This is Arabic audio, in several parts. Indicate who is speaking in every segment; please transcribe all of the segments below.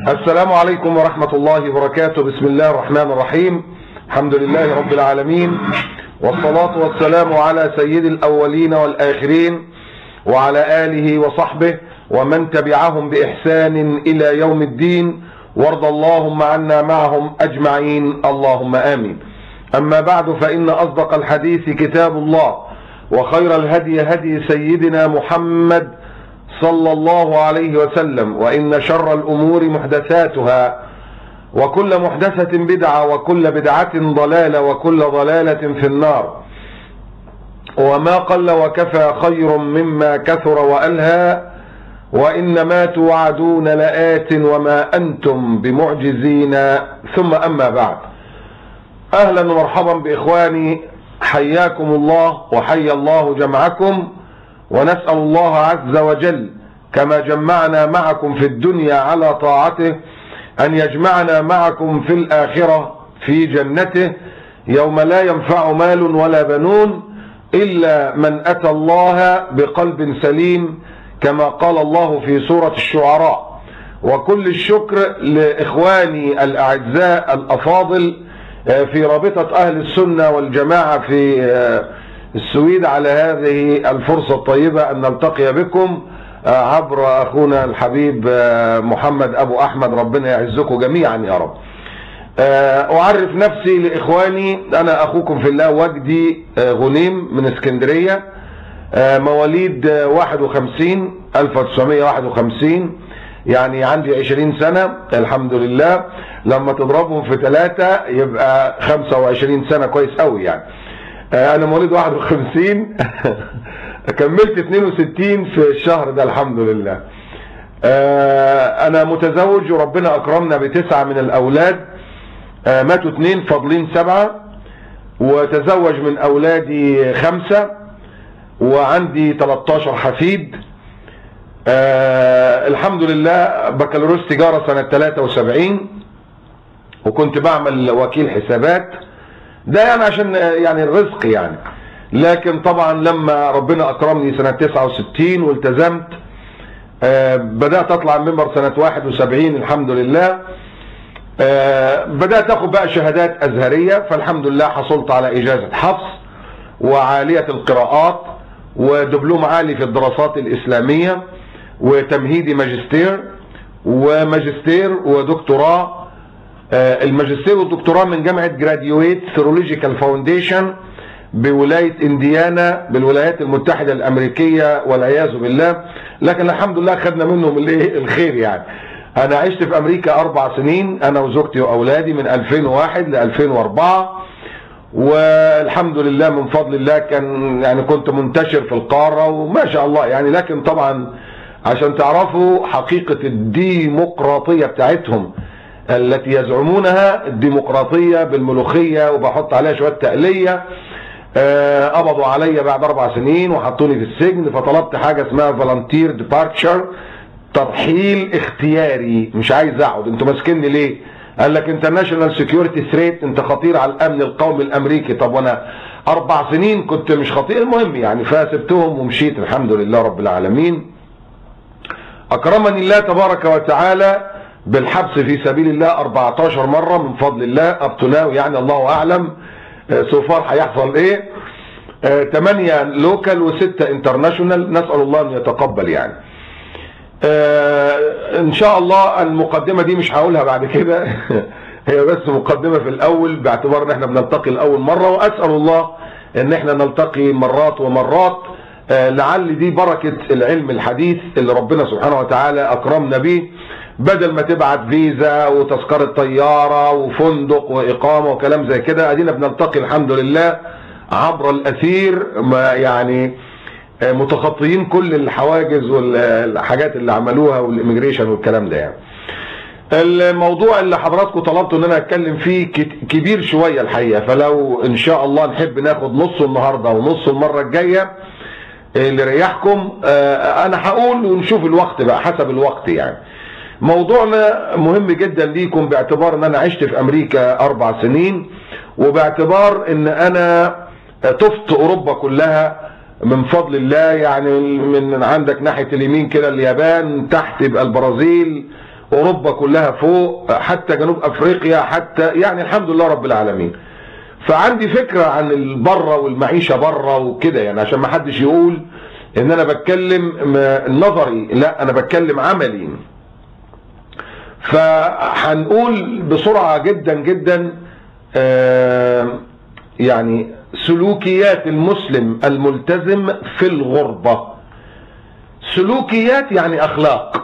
Speaker 1: السلام عليكم ورحمة الله وبركاته. بسم الله الرحمن الرحيم. الحمد لله رب العالمين، والصلاة والسلام على سيد الأولين والآخرين وعلى آله وصحبه ومن تبعهم بإحسان إلى يوم الدين، وارض اللهم عنا معهم أجمعين، اللهم آمين. أما بعد، فإن أصدق الحديث كتاب الله، وخير الهدي هدي سيدنا محمد صلى الله عليه وسلم، وإن شر الأمور محدثاتها، وكل محدثة بدعة، وكل بدعة ضلالة، وكل ضلالة في النار. وما قل وكفى خير مما كثر وألهى، وإنما توعدون لآت وما أنتم بمعجزين. ثم أما بعد، أهلا ومرحبا بإخواني، حياكم الله وحيا الله جمعكم، ونسأل الله عز وجل كما جمعنا معكم في الدنيا على طاعته أن يجمعنا معكم في الآخرة في جنته، يوم لا ينفع مال ولا بنون إلا من أتى الله بقلب سليم، كما قال الله في سورة الشعراء. وكل الشكر لإخواني الأعزاء الأفاضل في رابطة أهل السنة والجماعة في السويد على هذه الفرصة الطيبة أن نلتقي بكم عبر أخونا الحبيب محمد أبو أحمد. ربنا يعزكم جميعا يا رب. أعرف نفسي لإخواني، أنا أخوكم في الله وجدي غنيم من اسكندرية، مواليد 1951، يعني عندي 20 سنة الحمد لله. لما تضربهم في 3 يبقى 25 سنة، كويس قوي يعني. انا مواليد 51 كملت 62 في الشهر ده الحمد لله. انا متزوج، وربنا اكرمنا ب9 من الاولاد، ماتوا 2 فاضلين 7، وتزوج من اولادي 5، وعندي 13 حفيد. الحمد لله. بكالوريوس تجارة سنة 73، وكنت بعمل وكيل حسابات، ده يعني عشان يعني الرزق يعني. لكن طبعا لما ربنا اكرمني سنة 69 والتزمت، بدأت اطلع المنبر سنة 71 الحمد لله. بدأت اخد بقى شهادات ازهرية، فالحمد لله حصلت على اجازة حفظ وعالية القراءات ودبلوم عالي في الدراسات الاسلامية وتمهيدي ماجستير ودكتوراه. الماجستير والدكتوراه من جامعة جراديويت ثيولوجيكال فاونديشن بولاية انديانا بالولايات المتحدة الامريكية، والعياذ بالله. لكن الحمد لله خدنا منهم الخير يعني. انا عشت في امريكا 4 سنين، انا وزوجتي واولادي، من 2001 ل 2004، والحمد لله من فضل الله كان يعني كنت منتشر في القارة وما شاء الله يعني. لكن طبعا عشان تعرفوا حقيقة الديمقراطية بتاعتهم التي يزعمونها، الديمقراطية بالملوخية وبحط عليها شوية تقلية، قبضوا عليا بعد 4 سنين وحطوني في السجن، فطلبت حاجة اسمها فالنتير ديبارتشر، ترحيل اختياري. مش عايز اقعد. انتوا ماسكيني ليه؟ قال لك انترناشونال سيكيورتي ثريت، انت خطير على الامن القومي الامريكي. طب وانا 4 سنين كنت مش خطير؟ المهم يعني، فسبتهم ومشيت الحمد لله رب العالمين. اكرمني الله تبارك وتعالى بالحبس في سبيل الله 14 مرة من فضل الله، ابتناو يعني، الله اعلم سوفار هيحصل ايه. 8 لوكال و6 انترناشونال، نسأل الله ان يتقبل يعني. ان شاء الله المقدمة دي مش هقولها بعد كده هي بس مقدمة في الاول، باعتبار ان احنا بنلتقي الاول مرة، واسأل الله ان احنا نلتقي مرات ومرات. لعل دي بركة العلم الحديث اللي ربنا سبحانه وتعالى اكرمنا به، بدل ما تبعت فيزا وتذكرة طيارة وفندق واقامة وكلام زي كده، ادينا بنلتقي الحمد لله عبر الاثير، يعني متخطيين كل الحواجز والحاجات اللي عملوها والإميجريشن والكلام ده يعني. الموضوع اللي حضراتكم طلبتوا ان انا اتكلم فيه كبير شوية الحقيقة، فلو ان شاء الله نحب ناخد نصه النهاردة ونص المرة الجاية اللي ريحكم، انا هقول ونشوف الوقت بقى حسب الوقت يعني. موضوعنا مهم جدا ليكم، باعتبار ان انا عشت في امريكا 4 سنين، وباعتبار ان انا طفت اوروبا كلها من فضل الله يعني. من عندك ناحية اليمين كده اليابان، تحت يبقى البرازيل، اوروبا كلها فوق، حتى جنوب افريقيا، حتى يعني الحمد لله رب العالمين. فعندي فكرة عن البره والمعيشة بره وكده، يعني عشان ما حدش يقول ان انا بتكلم نظري، لا انا بتكلم عملي. فهنقول بسرعة جدا جدا يعني سلوكيات المسلم الملتزم في الغربة. سلوكيات يعني اخلاق،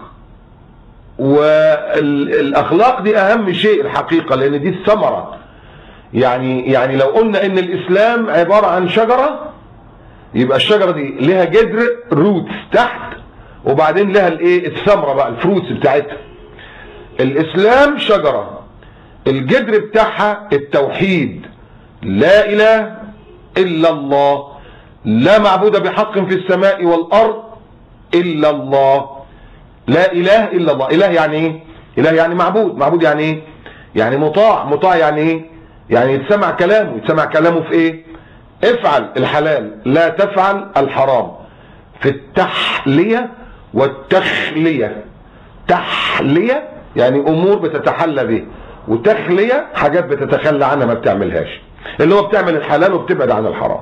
Speaker 1: والاخلاق دي اهم شيء الحقيقة، لان دي الثمرة. يعني لو قلنا ان الاسلام عبارة عن شجرة، يبقى الشجرة دي لها جذر روتس تحت، وبعدين لها الايه الثمرة بقى الفروتس بتاعتها. الاسلام شجرة، الجذر بتاعها التوحيد، لا اله الا الله، لا معبود بحق في السماء والارض الا الله، لا اله الا الله. اله يعني ايه؟ اله يعني معبود، معبود يعني ايه؟ يعني مطاع، مطاع يعني ايه؟ يعني يتسمع كلامه. يتسمع كلامه في ايه؟ افعل الحلال لا تفعل الحرام، في التحلية والتخلية. تحلية يعني امور بتتحلى به، وتخلية حاجات بتتخلى عنها ما بتعملهاش، اللي هو بتعمل الحلال وبتبعد عن الحرام.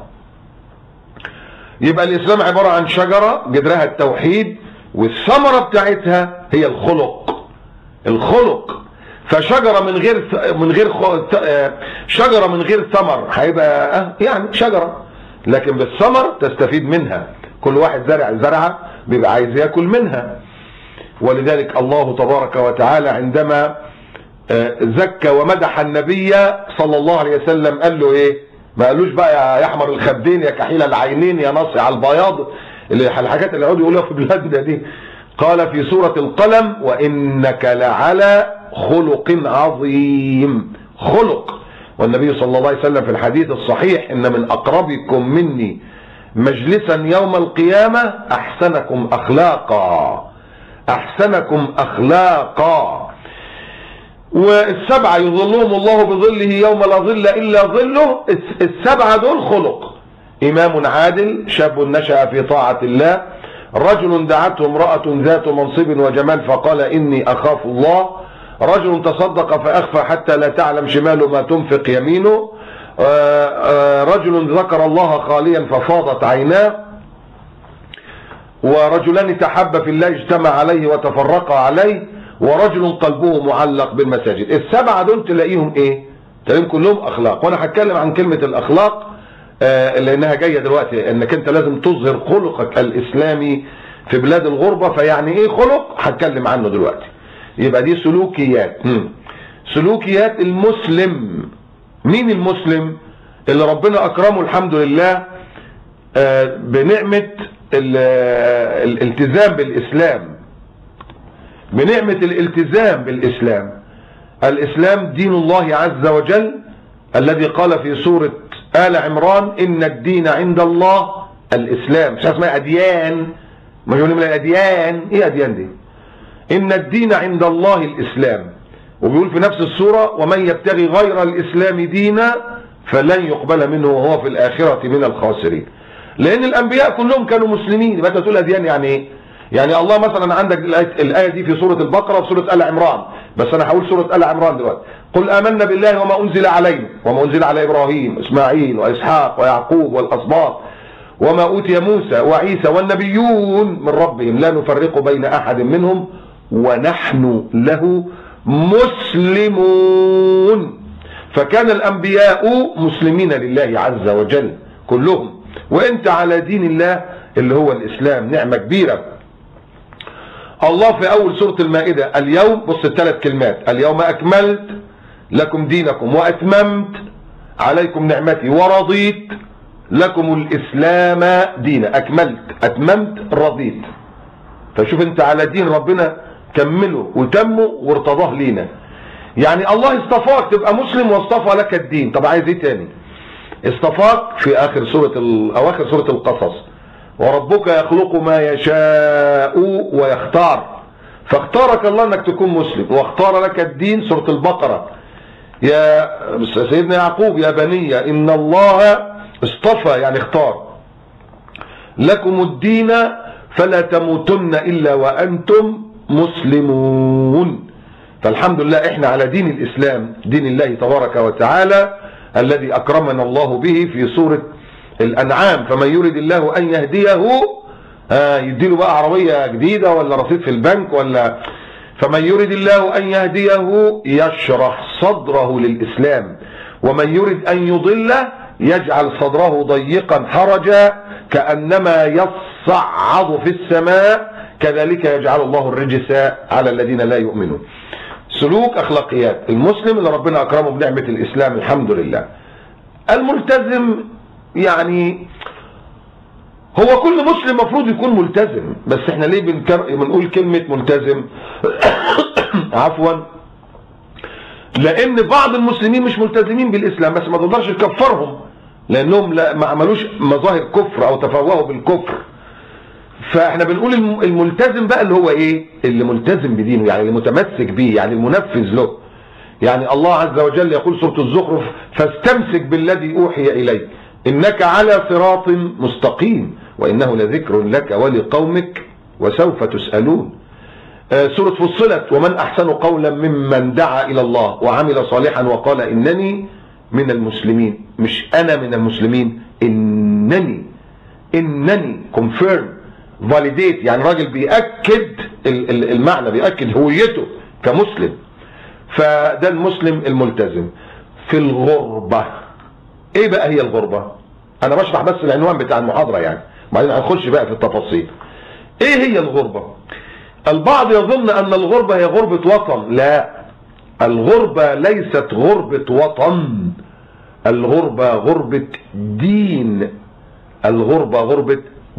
Speaker 1: يبقى الاسلام عبارة عن شجرة جذرها التوحيد، والثمرة بتاعتها هي الخلق. الخلق. فشجرة من غير شجرة من غير ثمر هيبقى يعني شجرة، لكن بالثمر تستفيد منها. كل واحد زرع زرعة بيبقى عايز ياكل منها. ولذلك الله تبارك وتعالى عندما زكى ومدح النبي صلى الله عليه وسلم قال له ايه؟ ما قالوش بقى يا احمر الخدين، يا كحيل العينين، يا ناصع البياض، الحاجات اللي يقعدوا يقولوها في بلادنا دي. قال في سورة القلم: وإنك لعلى خلق عظيم. خلق. والنبي صلى الله عليه وسلم في الحديث الصحيح: إن من أقربكم مني مجلسا يوم القيامة أحسنكم أخلاقا. أحسنكم أخلاقا. والسبعة يظلهم الله بظله يوم لا ظل إلا ظله. السبعة دول خلق: إمام عادل، شاب نشأ في طاعة الله، رجل دعته امرأة ذات منصب وجمال فقال إني أخاف الله، رجل تصدق فأخفى حتى لا تعلم شماله ما تنفق يمينه، رجل ذكر الله خاليا ففاضت عيناه، ورجلان تحبا في الله اجتمع عليه وتفرقا عليه، ورجل قلبه معلق بالمساجد. السبعة دول تلاقيهم ايه؟ تلاقيهم كلهم اخلاق. وانا هتكلم عن كلمة الاخلاق لانها جاية دلوقتي، انك انت لازم تظهر خلقك الاسلامي في بلاد الغربة. فيعني ايه خلق؟ هتكلم عنه دلوقتي. يبقى دي سلوكيات. سلوكيات المسلم. مين المسلم؟ اللي ربنا اكرمه الحمد لله بنعمة الالتزام بالاسلام، بنعمة الالتزام بالاسلام. الاسلام دين الله عز وجل الذي قال في سورة آل عمران: إن الدين عند الله الاسلام. مش اسمها اديان، ما يقولون من الاديان. ايه اديان دي؟ إن الدين عند الله الاسلام. وبيقول في نفس السورة: ومن يبتغي غير الاسلام دينا فلن يقبل منه وهو في الآخرة من الخاسرين. لأن الأنبياء كلهم كانوا مسلمين. يبقى تقول أديان يعني إيه؟ يعني الله مثلا عندك الآية دي في سورة البقرة وفي سورة آل عمران، بس أنا هقول سورة آل عمران دلوقتي: قل آمنا بالله وما أنزل علينا وما أنزل على إبراهيم وإسماعيل وإسحاق ويعقوب والأسباط وما أوتي موسى وعيسى والنبيون من ربهم لا نفرق بين أحد منهم ونحن له مسلمون. فكان الأنبياء مسلمين لله عز وجل كلهم، وانت على دين الله اللي هو الإسلام. نعمة كبيرة. الله في أول سورة المائدة: اليوم، بص الثلاث كلمات: اليوم أكملت لكم دينكم وأتممت عليكم نعمتي ورضيت لكم الإسلام دينا. أكملت، أتممت، رضيت. فشوف انت على دين ربنا كمله وتمه وارتضاه لينا. يعني الله اصطفاك تبقى مسلم واصطفى لك الدين. طب عايز ايه تاني؟ اصطفاك في اخر اواخر سورة القصص: وربك يخلق ما يشاء ويختار. فاختارك الله انك تكون مسلم واختار لك الدين. سورة البقرة: يا سيدنا يعقوب: يا بني ان الله اصطفى، يعني اختار، لكم الدين فلا تموتن الا وانتم مسلمون. فالحمد لله احنا على دين الاسلام، دين الله تبارك وتعالى الذي اكرمنا الله به في سورة الانعام. فمن يريد الله ان يهديه يديله بقى عربية جديدة ولا رصيد في البنك ولا، فمن يريد الله ان يهديه يشرح صدره للاسلام، ومن يريد ان يضله يجعل صدره ضيقا حرجا كأنما يصعد في السماء كذلك يجعل الله الرجس على الذين لا يؤمنون. سلوك اخلاقيات المسلم اللي ربنا اكرمه بنعمة الاسلام الحمد لله. الملتزم يعني هو كل مسلم مفروض يكون ملتزم، بس احنا ليه بنقول كلمة ملتزم عفوا، لان بعض المسلمين مش ملتزمين بالاسلام، بس ما تقدرش تكفرهم لانهم ما عملوش مظاهر كفر او تفوهوا بالكفر. فاحنا بنقول الملتزم بقى اللي هو ايه؟ اللي ملتزم بدينه، يعني اللي متمسك بيه، يعني المنفذ له. يعني الله عز وجل يقول سورة الزخرف: فاستمسك بالذي اوحي اليك انك على صراط مستقيم وانه لذكر لك ولقومك وسوف تسألون. سورة فصلت: ومن احسن قولا ممن دعا الى الله وعمل صالحا وقال انني من المسلمين. مش انا من المسلمين، انني confirm validate، يعني راجل بيأكد المعنى، بيأكد هويته كمسلم. فده المسلم الملتزم. في الغربة، ايه بقى هي الغربة؟ انا بشرح بس العنوان بتاع المحاضرة يعني، بعدين هنخش بقى في التفاصيل. ايه هي الغربة؟ البعض يظن ان الغربة هي غربة وطن. لا، الغربة ليست غربة وطن، الغربة غربة دين. الغربة غربة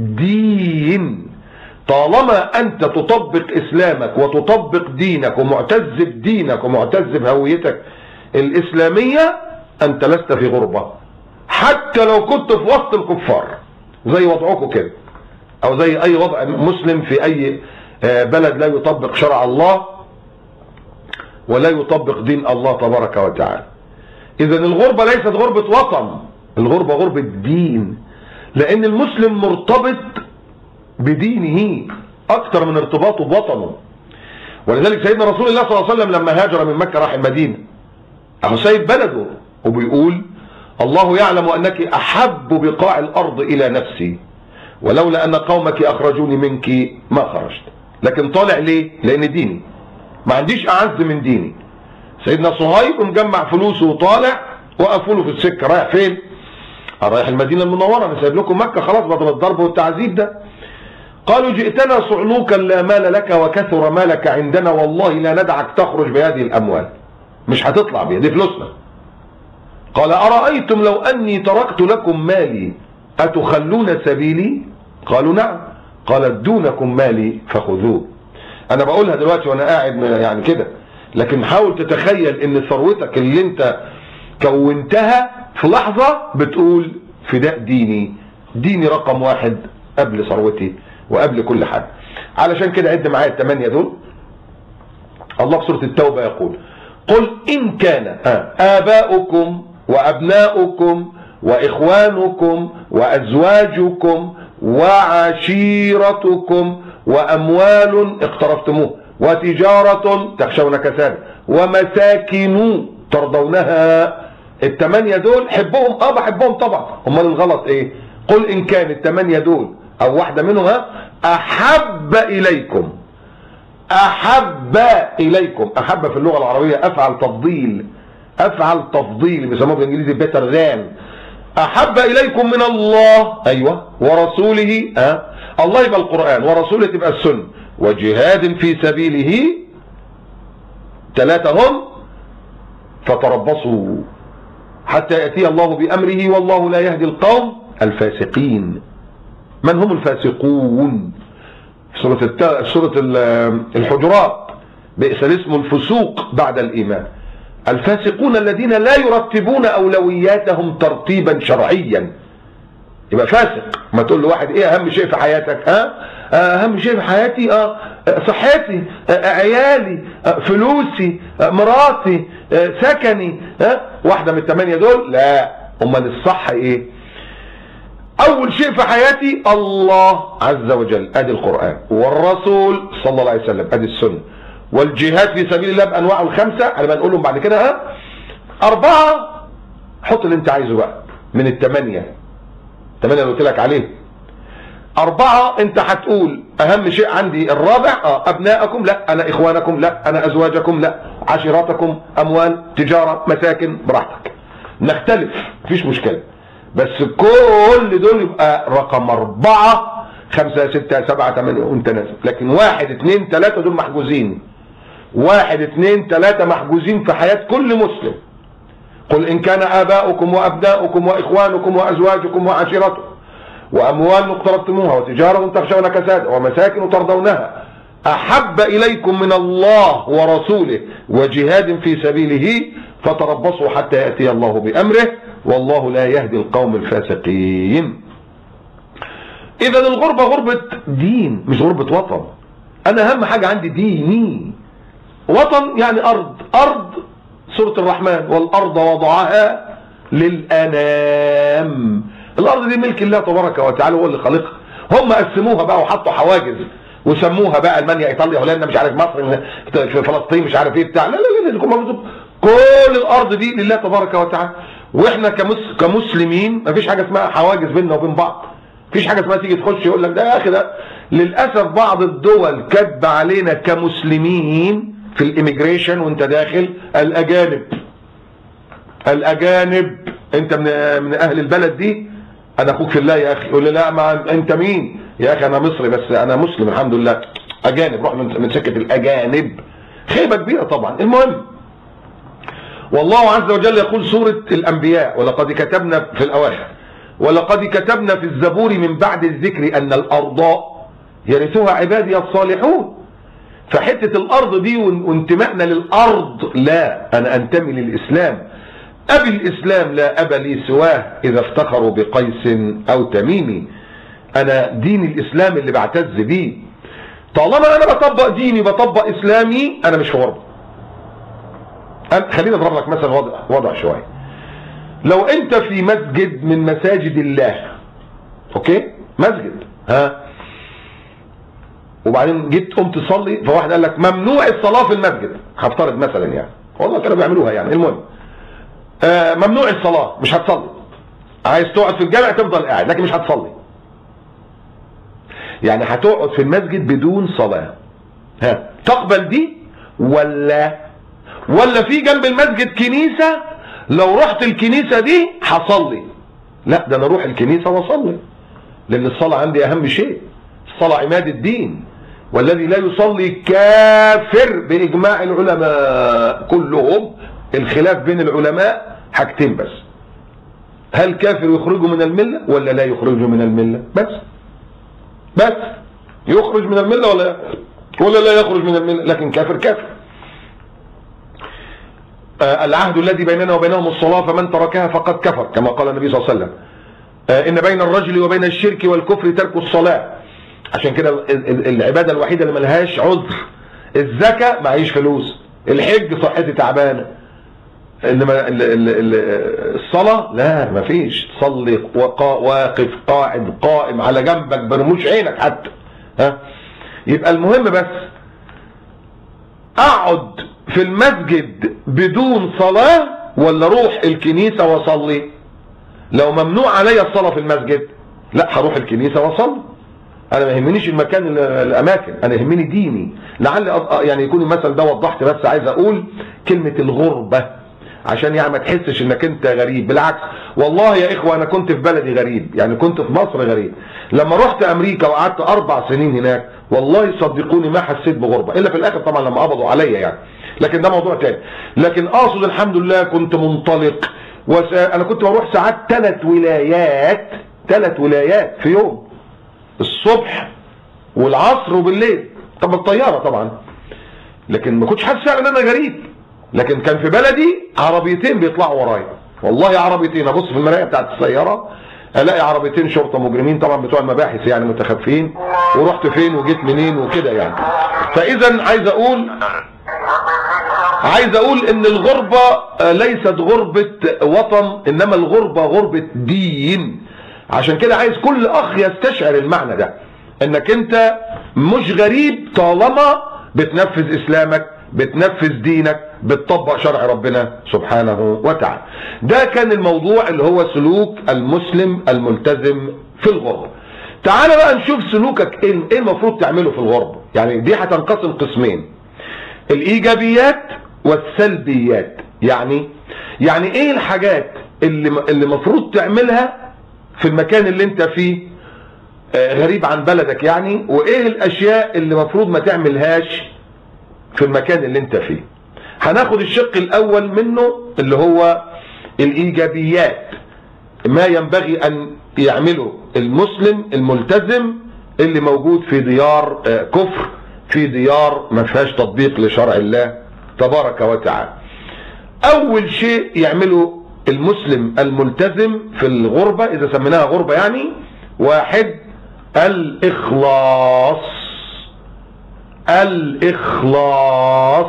Speaker 1: دين. طالما انت تطبق اسلامك وتطبق دينك ومعتز بدينك ومعتز بهويتك الاسلامية، انت لست في غربة، حتى لو كنت في وسط الكفار زي وضعكم كده، او زي اي وضع مسلم في اي بلد لا يطبق شرع الله ولا يطبق دين الله تبارك وتعالى. اذا الغربة ليست غربة وطن، الغربة غربة دين، لان المسلم مرتبط بدينه اكتر من ارتباطه بوطنه. ولذلك سيدنا رسول الله صلى الله عليه وسلم لما هاجر من مكة راح المدينة، اهو سايب بلده وبيقول: الله يعلم انك احب بقاع الارض الى نفسي ولولا ان قومك اخرجوني منك ما خرجت. لكن طالع ليه؟ لان ديني، ما عنديش اعز من ديني. سيدنا صهيب مجمع فلوسه وطالع، وقفوا له في السكه: رايح فين؟ رايح المدينه المنوره، انا سايب لكم مكه خلاص بدل الضرب والتعذيب ده. قالوا: جئتنا صعلوكا لا مال لك وكثر مالك عندنا والله لا ندعك تخرج بهذه الاموال، مش هتطلع بيها، دي فلوسنا. قال: ارايتم لو اني تركت لكم مالي اتخلون سبيلي؟ قالوا: نعم. قال: دونكم مالي فخذوه. انا بقولها دلوقتي وانا قاعد يعني كده، لكن حاول تتخيل ان ثروتك اللي انت كونتها في لحظة بتقول فداء ديني رقم واحد قبل ثروتي وقبل كل حاجة. علشان كده عد معايا ال8 دول. الله في سورة التوبة يقول: قل إن كان آباؤكم وأبناؤكم وإخوانكم وأزواجكم وعشيرتكم وأموال اقترفتموه وتجارة تخشون كسادها ومساكن ترضونها. ال8 دول حبهم؟ بحبهم طبعا، امال الغلط ايه؟ قل ان كان ال8 دول او واحدة منهم احب اليكم. احب اليكم، احب في اللغة العربية افعل تفضيل، افعل تفضيل بيسموه بالانجليزي better than. احب اليكم من الله، ايوه، ورسوله، الله يبقى القرآن، ورسوله تبقى السنة، وجهاد في سبيله. 3 هم: فتربصوا حتى يأتي الله بأمره والله لا يهدي القوم الفاسقين. من هم الفاسقون؟ سورة الحجرات: بئس الاسم الفسوق بعد الإيمان. الفاسقون الذين لا يرتبون أولوياتهم ترتيبا شرعيا. يبقى فاسق. ما تقول له واحد: ايه اهم شيء في حياتك؟ اهم شيء في حياتي صحتي، عيالي، فلوسي، مراتي، سكني. واحدة من ال8 دول؟ لا. امال الصح ايه؟ اول شيء في حياتي الله عز وجل، ادي القرآن، والرسول صلى الله عليه وسلم، ادي السنة، والجهاد في سبيل الله بانواعه الخمسه هنبقى نقول لهم بعد كده. ها 4 حط اللي انت عايزه بقى من الثمانيه اللي قلت لك عليه. 4 انت هتقول اهم شيء عندي الرابع ابناءكم، لا انا اخوانكم، لا انا ازواجكم، لا عشيراتكم، اموال، تجاره، مساكن، براحتك نختلف مفيش مشكله، بس كل دول يبقى رقم 4 5 6 7 8 وانت نازل. لكن 1 2 3 دول محجوزين، 1 2 3 محجوزين في حياه كل مسلم. قل ان كان اباؤكم وابناؤكم واخوانكم وازواجكم وعشيرتكم واموال اقترفتموها وتجاره تخشون كسادها ومساكن ترضونها احب اليكم من الله ورسوله وجهاد في سبيله فتربصوا حتى ياتي الله بامره والله لا يهدي القوم الفاسقين. اذا الغربه غربه دين مش غربه وطن. انا اهم حاجه عندي ديني. وطن يعني ارض سوره الرحمن والارض وضعها للانام. الارض دي ملك الله تبارك وتعالى هو اللي خالقها. هم قسموها بقى وحطوا حواجز وسموها بقى المانيا ايطاليا هولندا مش عارف مصر فلسطين مش عارف ايه بتاع. لا كل الارض دي لله تبارك وتعالى. واحنا كمسلمين مفيش حاجه اسمها حواجز بيننا وبين بعض. مفيش حاجه اسمها تيجي تخش يقول لك ده يا اخي ده. للاسف بعض الدول كاتبه علينا كمسلمين في الاميجريشن وانت داخل الاجانب انت من اهل البلد دي، انا اخوك في الله يا اخي. يقول لي لا ما انت مين يا اخي؟ انا مصري بس انا مسلم الحمد لله. اجانب، روح من سكه الاجانب. خيبه كبيره طبعا. المهم والله عز وجل يقول سوره الانبياء ولقد كتبنا في الاواخر ولقد كتبنا في الزبور من بعد الذكر ان الارض يرثها عبادي الصالحون. فحته الارض دي وانتمائنا للارض، لا انا انتمي للاسلام. ابي الاسلام لا ابا لي سواه اذا افتخروا بقيس او تميمي. انا دين الاسلام اللي بعتز بيه. طالما انا بطبق ديني بطبق اسلامي انا مش في غربه. خليني اضرب لك مثلا وضع شويه. لو انت في مسجد من مساجد الله، اوكي، مسجد، وبعدين جيت قمت تصلي فواحد قال لك ممنوع الصلاه في المسجد، هفترض مثلا يعني، والله كانوا بيعملوها يعني. المهم ممنوع الصلاه، مش هتصلي. عايز تقعد في الجامع تفضل قاعد لكن مش هتصلي. يعني هتقعد في المسجد بدون صلاه. تقبل دي ولا في جنب المسجد كنيسه لو رحت الكنيسه دي هصلي؟ لا ده انا اروح الكنيسه واصلي لان الصلاه عندي اهم شيء. الصلاه عماد الدين، والذي لا يصلي كافر باجماع العلماء كلهم. الخلاف بين العلماء حاجتين بس: هل كافر يخرجه من المله ولا لا يخرجه من المله؟ بس يخرج من المله ولا لا يخرج من المله. لكن كافر. العهد الذي بيننا وبينهم الصلاة فمن تركها فقد كفر كما قال النبي صلى الله عليه وسلم. إن بين الرجل وبين الشرك والكفر ترك الصلاة. عشان كده العبادة الوحيدة اللي ملهاش عذر. الزكاة معيش فلوس، الحج صحتي تعبانة، انما الصلاة لا مفيش. تصلي واقف قاعد قائم على جنبك برموش عينك حتى. يبقى المهم بس اقعد في المسجد بدون صلاة ولا اروح الكنيسة واصلي؟ لو ممنوع علي الصلاة في المسجد لا هروح الكنيسة واصلي. انا ما يهمنيش المكان الاماكن، انا يهمني ديني. لعل يعني يكون المثل ده وضحت. بس عايز اقول كلمة الغربة عشان يعني ما تحسش انك انت غريب. بالعكس والله يا اخوة انا كنت في بلدي غريب، يعني كنت في مصر غريب. لما رحت امريكا وقعدت 4 سنين هناك والله صدقوني ما حسيت بغربة الا في الاخر طبعا لما قبضوا عليا يعني، لكن ده موضوع تاني. لكن اقصد الحمد لله كنت منطلق. انا كنت بروح ساعات 3 ولايات في يوم، الصبح والعصر وبالليل. طب الطيارة طبعا، لكن ما كنتش حاسس ان انا غريب. لكن كان في بلدي عربيتين بيطلعوا ورايا، والله عربيتين. ابص في المرايه بتاعت السياره الاقي عربيتين شرطه مجرمين طبعا بتوع المباحث يعني متخفين، ورحت فين وجيت منين وكده يعني. فاذا عايز اقول ان الغربه ليست غربه وطن، انما الغربه غربه دين. عشان كده عايز كل اخ يستشعر المعنى ده، انك انت مش غريب طالما بتنفذ اسلامك، بتنفذ دينك، بتطبق شرع ربنا سبحانه وتعالى. ده كان الموضوع اللي هو سلوك المسلم الملتزم في الغربة. تعال بقى نشوف سلوكك ايه المفروض تعمله في الغربة. يعني دي هتنقسم قسمين، الايجابيات والسلبيات. يعني ايه الحاجات اللي مفروض تعملها في المكان اللي انت فيه غريب عن بلدك يعني، وايه الاشياء اللي مفروض ما تعملهاش في المكان اللي انت فيه. هناخد الشق الاول منه اللي هو الايجابيات، ما ينبغي ان يعمله المسلم الملتزم اللي موجود في ديار كفر، في ديار ما فيهاش تطبيق لشرع الله تبارك وتعالى. اول شيء يعمله المسلم الملتزم في الغربة، اذا سميناها غربة يعني، واحد، الاخلاص. الاخلاص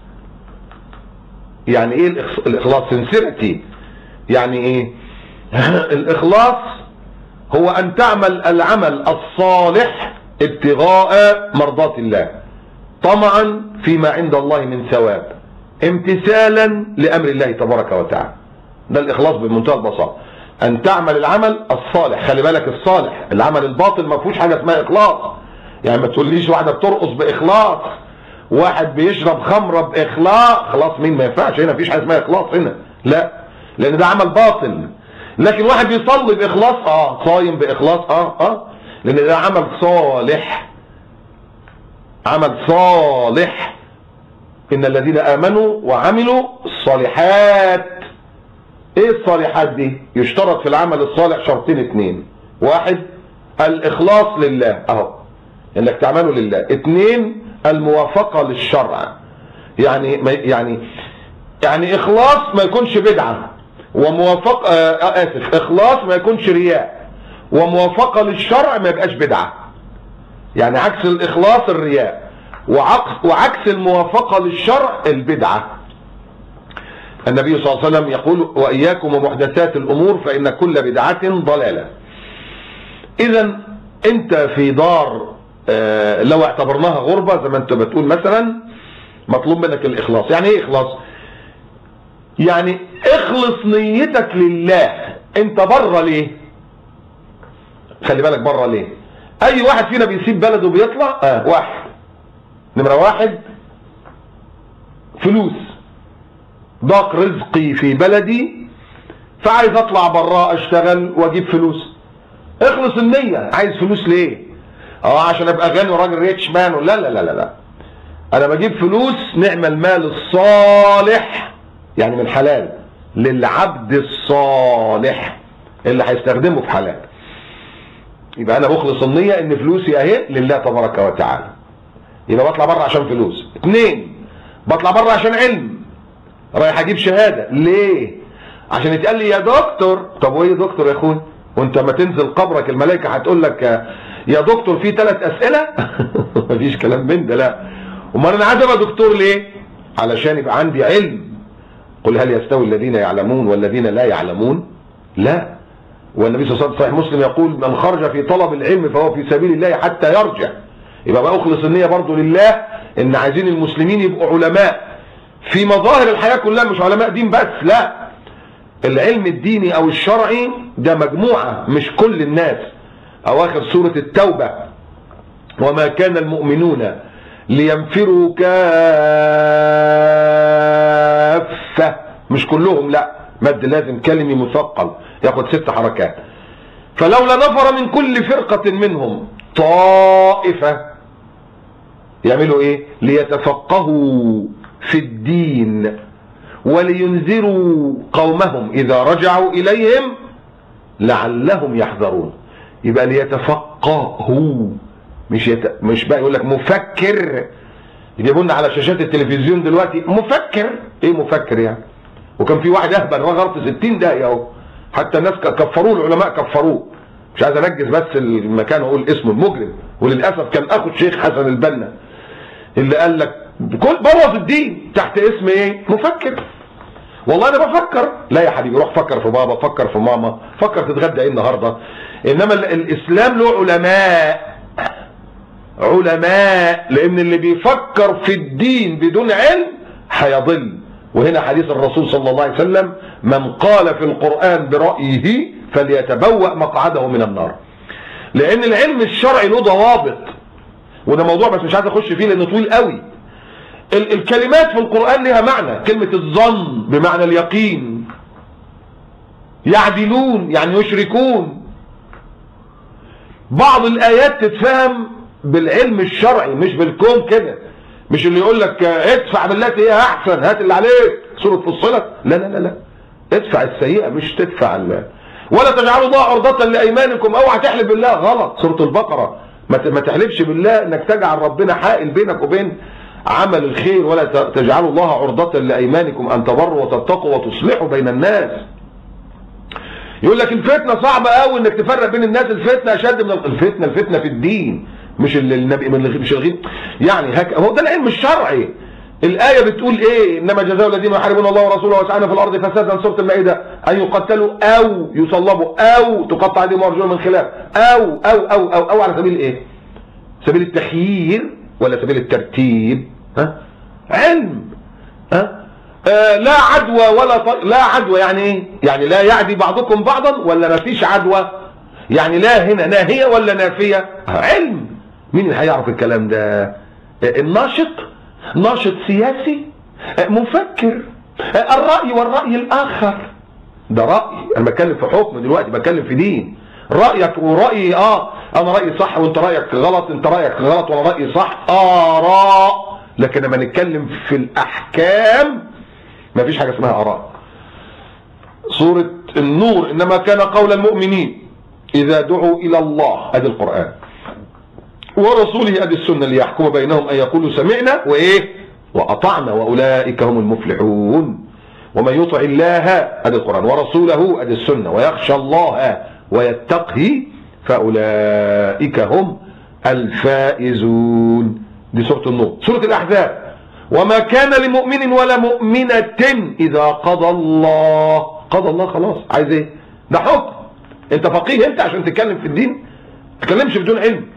Speaker 1: يعني ايه الاخلاص؟ سنسيرتي. يعني ايه الاخلاص؟ هو ان تعمل العمل الصالح ابتغاء مرضات الله، طمعا فيما عند الله من ثواب، امتثالا لامر الله تبارك وتعالى. ده الاخلاص بمنتهى البساطه، ان تعمل العمل الصالح. خلي بالك الصالح، العمل الباطل ما فيهوش حاجه اسمها اخلاص. يعني ما تقوليش واحده بترقص باخلاص، واحد بيشرب خمره باخلاص. خلاص مين؟ ما ينفعش هنا، مفيش حاجه اسمها اخلاص هنا، لا، لان ده عمل باطل. لكن واحد بيصلي باخلاص، صايم باخلاص، لان ده عمل صالح. عمل صالح. ان الذين امنوا وعملوا الصالحات. ايه الصالحات دي؟ يشترط في العمل الصالح شرطين اتنين، واحد الاخلاص لله اهو، انك تعمله لله. اتنين الموافقة للشرع. يعني اخلاص ما يكونش بدعة، وموافقة اخلاص ما يكونش رياء، وموافقة للشرع ما يبقاش بدعة. يعني عكس الاخلاص الرياء، وعكس الموافقة للشرع البدعة. النبي صلى الله عليه وسلم يقول واياكم ومحدثات الامور فان كل بدعة ضلالة. اذا انت في دار لو اعتبرناها غربة زي ما انت بتقول مثلا، مطلوب منك الاخلاص. يعني ايه اخلاص؟ يعني اخلص نيتك لله. انت بره ليه؟ خلي بالك بره ليه. اي واحد فينا بيسيب بلده وبيطلع واحد، نمرة واحد فلوس، ضاق رزقي في بلدي فعايز اطلع براه اشتغل واجيب فلوس. اخلص النية. عايز فلوس ليه؟ عشان ابقى غني وراجل ريتش مان؟ لا لا لا لا، انا بجيب فلوس نعمل المال الصالح، يعني من حلال، للعبد الصالح اللي هيستخدمه في حلال. يبقى انا بخلص النية ان فلوسي اهي لله تبارك وتعالى. يبقى بطلع بره عشان فلوس. اتنين، بطلع بره عشان علم، رايح اجيب شهادة. ليه؟ عشان يتقال لي يا دكتور. طب وايه يا دكتور يا اخوي؟ وانت ما تنزل قبرك الملائكة هتقول لك يا دكتور في 3 اسئلة؟ مفيش كلام من ده، لا. امال انا عايز ابقى دكتور ليه؟ علشان يبقى عندي علم. قل هل يستوي الذين يعلمون والذين لا يعلمون؟ لا. والنبي صلى الله عليه وسلم صحيح مسلم يقول من خرج في طلب العلم فهو في سبيل الله حتى يرجع. يبقى بقى اخلص النية برضو لله، ان عايزين المسلمين يبقوا علماء في مظاهر الحياة كلها، مش علماء دين بس، لا. العلم الديني او الشرعي ده مجموعة مش كل الناس. اواخر سورة التوبة وما كان المؤمنون لينفروا كافة، مش كلهم، لا، مد لازم كلمي مثقل ياخد 6 حركات. فلولا نفر من كل فرقة منهم طائفة يعملوا ايه؟ ليتفقهوا في الدين ولينذروا قومهم اذا رجعوا اليهم لعلهم يحذرون. يبقى ليتفقهوا، مش بقى يقول لك مفكر. يجيبوا لنا على شاشات التلفزيون دلوقتي مفكر. ايه مفكر يعني؟ وكان في واحد اهبل غلط 60 دقيقة اهو، حتى الناس كفروه، العلماء كفروه. مش عايز انجز بس المكان واقول اسمه المجرم، وللاسف كان اخو الشيخ حسن البنا اللي قال لك بوظ الدين تحت اسم ايه؟ مفكر. والله انا بفكر. لا يا حبيبي، روح فكر في بابا، فكر في ماما، فكر تتغدى ايه النهارده. انما الاسلام له علماء. علماء، لان اللي بيفكر في الدين بدون علم هيضل. وهنا حديث الرسول صلى الله عليه وسلم: من قال في القرآن برأيه فليتبوأ مقعده من النار. لان العلم الشرعي له ضوابط، وده موضوع بس مش عايز اخش فيه لانه طويل قوي. الكلمات في القرآن لها معنى. كلمة الظن بمعنى اليقين، يعدلون يعني يشركون. بعض الآيات تتفهم بالعلم الشرعي مش بالكون كده، مش اللي يقول لك ادفع بالتي هي احسن، هات اللي عليك، سورة فصلت. لا لا لا لا، ادفع السيئة مش تدفع الله. ولا تجعلوا الله عرضة لأيمانكم، اوعى تحلف بالله، غلط. سورة البقرة ما تحلفش بالله انك تجعل ربنا حائل بينك وبين عمل الخير. ولا تجعلوا الله عرضة لأيمانكم أن تبروا وتتقوا وتصلحوا بين الناس. يقول لك الفتنة صعبة قوي انك تفرق بين الناس، الفتنة اشد من الفتنة في الدين، مش النبي مش الغيب يعني. هو ده العلم الشرعي. الآية بتقول ايه؟ انما جزاء الذين يحاربون الله ورسوله ويسعون في الارض فسادا، سورة المائدة، ان يقتلوا او يصلبوا او تقطع ايديهم وارجلهم من خلاف، او على سبيل ايه؟ سبيل التخيير ولا سبيل الترتيب؟ علم. لا عدوى ولا لا عدوى يعني ايه؟ يعني لا يعدي بعضكم بعضا ولا ما فيش عدوى؟ يعني لا هنا ناهية ولا نافية؟ علم. مين اللي هيعرف الكلام ده؟ الناشط، ناشط سياسي، مفكر، الرأي والرأي الآخر. ده رأي، أنا بتكلم في حكم دلوقتي، بتكلم في دين. رأيك ورأيي أنا رأيي صح وأنت رأيك غلط، أنت رأيك غلط وأنا رأيي صح، آراء. لكن لما نتكلم في الأحكام مفيش حاجة اسمها آراء. سورة النور: إنما كان قول المؤمنين إذا دعوا إلى الله، أدي القرآن، ورسوله، أدي السنة، ليحكم بينهم أن يقولوا سمعنا وأطعنا وأولئك هم المفلحون. ومن يطع الله، أدي القرآن، ورسوله، أدي السنة، ويخشى الله ويتقه فأولئك هم الفائزون. دي سورة النور. سورة الأحزاب: وما كان لمؤمن ولا مؤمنة إذا قضى الله خلاص، عايز ايه؟ ده حكم. انت فقيه انت عشان تتكلم في الدين؟ ما تتكلمش بدون علم.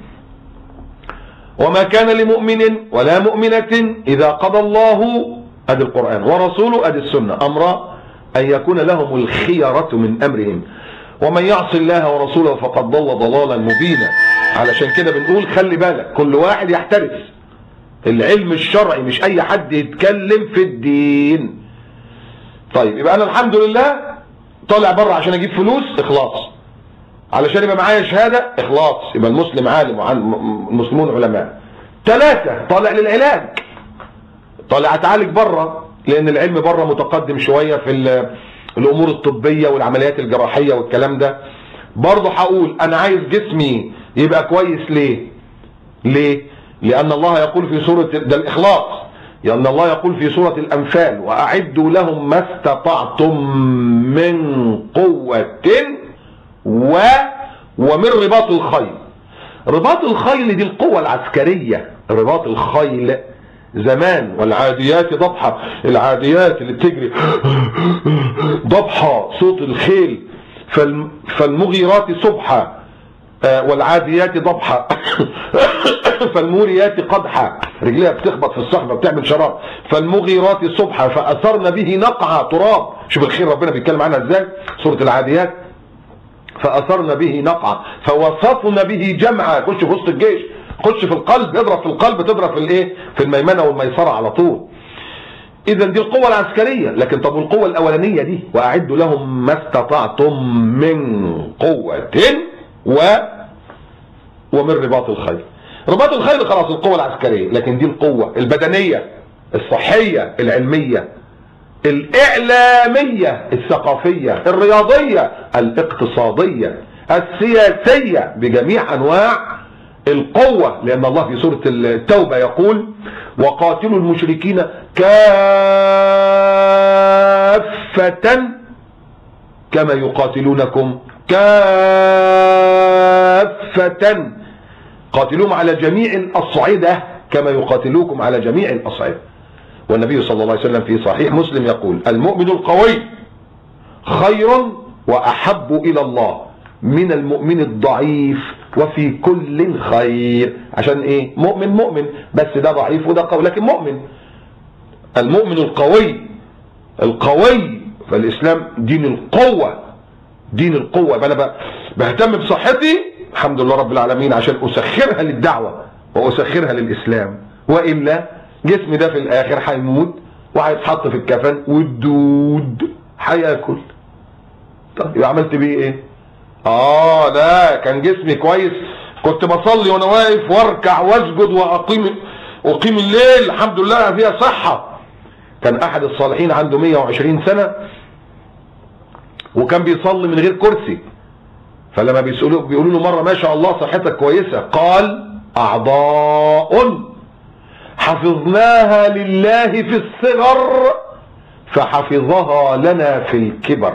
Speaker 1: وما كان لمؤمن ولا مؤمنة إذا قضى الله، أدي القرآن، ورسوله، أدي السنة، أمر أن يكون لهم الخيرة من أمرهم ومن يعص الله ورسوله فقد ضل ضلالا مبينا. علشان كده بنقول خلي بالك، كل واحد يحترس العلم الشرعي، مش أي حد يتكلم في الدين. طيب يبقى أنا الحمد لله طالع بره عشان أجيب فلوس، إخلاص. علشان يبقى معايا شهادة، إخلاص، يبقى المسلم عالم والمسلمون علماء. 3 طالع للعلاج، طالع أتعالج بره، لأن العلم بره متقدم شوية في الأمور الطبية والعمليات الجراحية والكلام ده. برضه هقول أنا عايز جسمي يبقى كويس. ليه؟ لأن الله يقول في سورة ده الإخلاص، لأن الله يقول في سورة الأنفال: وأعدوا لهم ما استطعتم من قوة ومن رباط الخيل. رباط الخيل دي القوة العسكرية. رباط الخيل زمان: والعاديات ضبحة، العاديات اللي بتجري ضبحة صوت الخيل، فالمغيرات سبحة، والعاديات ضبحة فالموريات قدحة، رجليها بتخبط في الصخرة بتعمل شراب، فالمغيرات سبحة فأثرن به نقعة، تراب. شوف الخير ربنا بيتكلم عنها ازاي، سورة العاديات: فأثرن به نقعة فوسطن به جمعة. خش في وسط الجيش، خش في القلب، اضرب في القلب، تضرب في الايه؟ في الميمنة والميسرة على طول. اذا دي القوة العسكرية. لكن طب والقوة الاولانية دي: واعدوا لهم ما استطعتم من قوة ومن رباط الخيل. رباط الخيل خلاص القوة العسكرية، لكن دي القوة البدنية الصحية العلمية الإعلامية الثقافية الرياضية الاقتصادية السياسية، بجميع أنواع القوة. لأن الله في سورة التوبة يقول: وقاتلوا المشركين كافة كما يقاتلونكم كافة، قاتلوهم على جميع الأصعدة كما يقاتلوكم على جميع الأصعدة. والنبي صلى الله عليه وسلم في صحيح مسلم يقول: المؤمن القوي خير وأحب إلى الله من المؤمن الضعيف وفي كل خير. عشان ايه؟ مؤمن بس ده ضعيف وده قوي، لكن مؤمن. المؤمن القوي فالاسلام دين القوة، دين القوة. يبقى انا بهتم بصحتي الحمد لله رب العالمين عشان اسخرها للدعوة واسخرها للاسلام، والا جسمي ده في الاخر هيموت وهيتحط في الكفن والدود هياكل. طب يبقى عملت بيه ايه؟ ده كان جسمي كويس، كنت بصلي وانا واقف واركع واسجد واقيم الليل الحمد لله فيها صحة. كان احد الصالحين عنده 120 سنة وكان بيصلي من غير كرسي، فلما بيقولوا له مرة ما شاء الله صحتك كويسة، قال اعضاء حفظناها لله في الصغر فحفظها لنا في الكبر.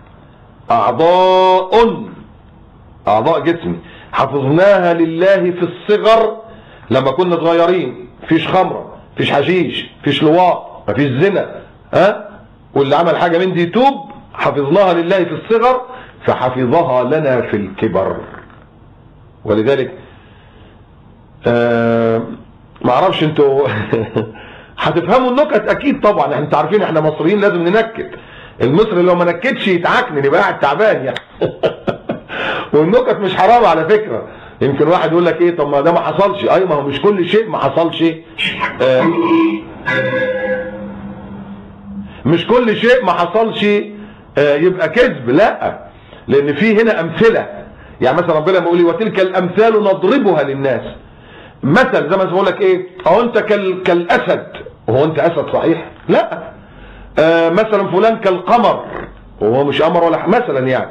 Speaker 1: اعضاء جسمي حفظناها لله في الصغر، لما كنا صغيرين مفيش خمره، مفيش حشيش، مفيش لواط، مفيش زنا، واللي عمل حاجه من دي يتوب، حفظناها لله في الصغر فحفظها لنا في الكبر. ولذلك معرفش انتوا هتفهموا النكت اكيد طبعا. انتوا عارفين احنا مصريين لازم ننكت، المصري لو ما نكتش يتعكنن يبقى قاعد تعبان يعني. والنكت مش حرام على فكره. يمكن واحد يقول لك ايه، طب ما ده ما حصلش. اي ما هو مش كل شيء ما حصلش، مش كل شيء ما حصلش يبقى كذب، لا، لان في هنا امثله. يعني مثلا ربنا لما يقول وتلك الامثال نضربها للناس، مثل زي ما بقول لك ايه، اهو انت كالاسد، وهو انت اسد صحيح؟ لا. مثلا فلان كالقمر، وهو مش قمر ولا مثلا يعني.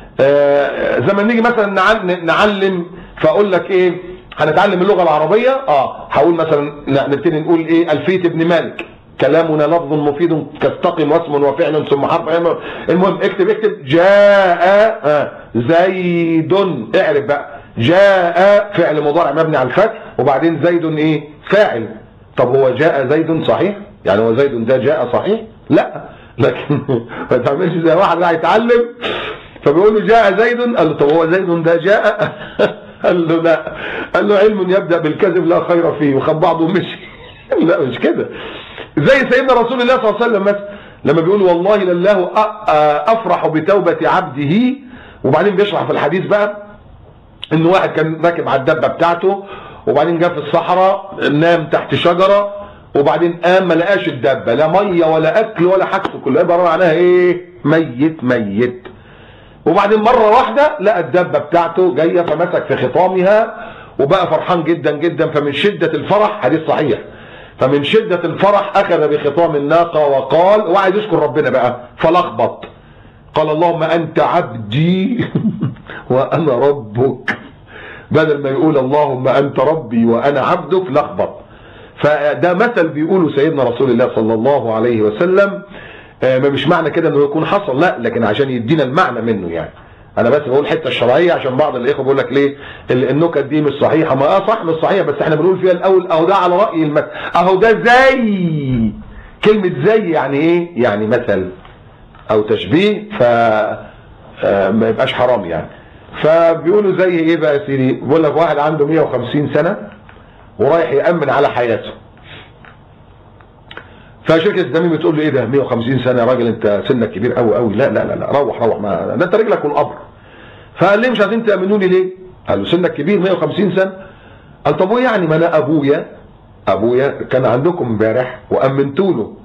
Speaker 1: زي ما نيجي مثلا نعلم، فاقول لك ايه، هنتعلم اللغه العربيه، هقول مثلا نبتدي نقول ايه، الفيه ابن مالك، كلامنا لفظ مفيد كاستقم واسم وفعل ثم حرف. المهم اكتب جاء زيد، اعرف بقى جاء فعل مضارع مبني على الفتح، وبعدين زيد ايه؟ فاعل. طب هو جاء زيد صحيح؟ يعني هو زيد ده جاء صحيح؟ لا. لكن ما تعملش زي واحد راح يتعلم فبيقول له جاء زيد، قال له طب هو زيد ده جاء؟ قال له لا. قال له علم يبدأ بالكذب لا خير فيه، وخد بعضه ومشي. لا مش كده. زي سيدنا رسول الله صلى الله عليه وسلم مثلا لما بيقول والله لله افرح بتوبة عبده، وبعدين بيشرح في الحديث بقى ان واحد كان راكب على الدبه بتاعته، وبعدين جه في الصحراء نام تحت شجره، وبعدين قام ما لقاش الدبه، لا ميه ولا اكل ولا حاجته كلها، يبقى معناها ايه؟ ميت. وبعدين مره واحده لقى الدبه بتاعته جايه، فمسك في خطامها وبقى فرحان جدا جدا، فمن شده الفرح، حديث صحيح، فمن شده الفرح اخذ بخطام الناقه وقال، وعايز يشكر ربنا بقى، فلخبط، قال اللهم انت عبدي وانا ربك، بدل ما يقول اللهم انت ربي وانا عبدك لخبط. فده مثل بيقوله سيدنا رسول الله صلى الله عليه وسلم. ما مش معنى كده انه يكون حصل، لا، لكن عشان يدينا المعنى منه يعني. انا بس بقول الحته الشرعيه عشان بعض الاخوه بيقول لك ليه النكت دي مش صحيحه. ما صح مش صحيحه، بس احنا بنقول فيها الاول اهو ده على راي المثل، اهو ده زي كلمه زي يعني ايه؟ يعني مثل او تشبيه، ما يبقاش حرام يعني. فبيقولوا زي ايه بقى يا سيدي؟ بيقول لك واحد عنده 150 سنه ورايح يامن على حياته، فشركه التامين بتقول له ايه ده 150 سنه يا راجل، انت سنك كبير قوي قوي، لا لا لا روح، ما ده انت رجلك والقبر. فقال ليه مش عايزين تامنوني ليه؟ قال له سنك كبير 150 سنه. قال طب وايه يعني؟ ما انا ابويا كان عندكم امبارح وامنتوا له.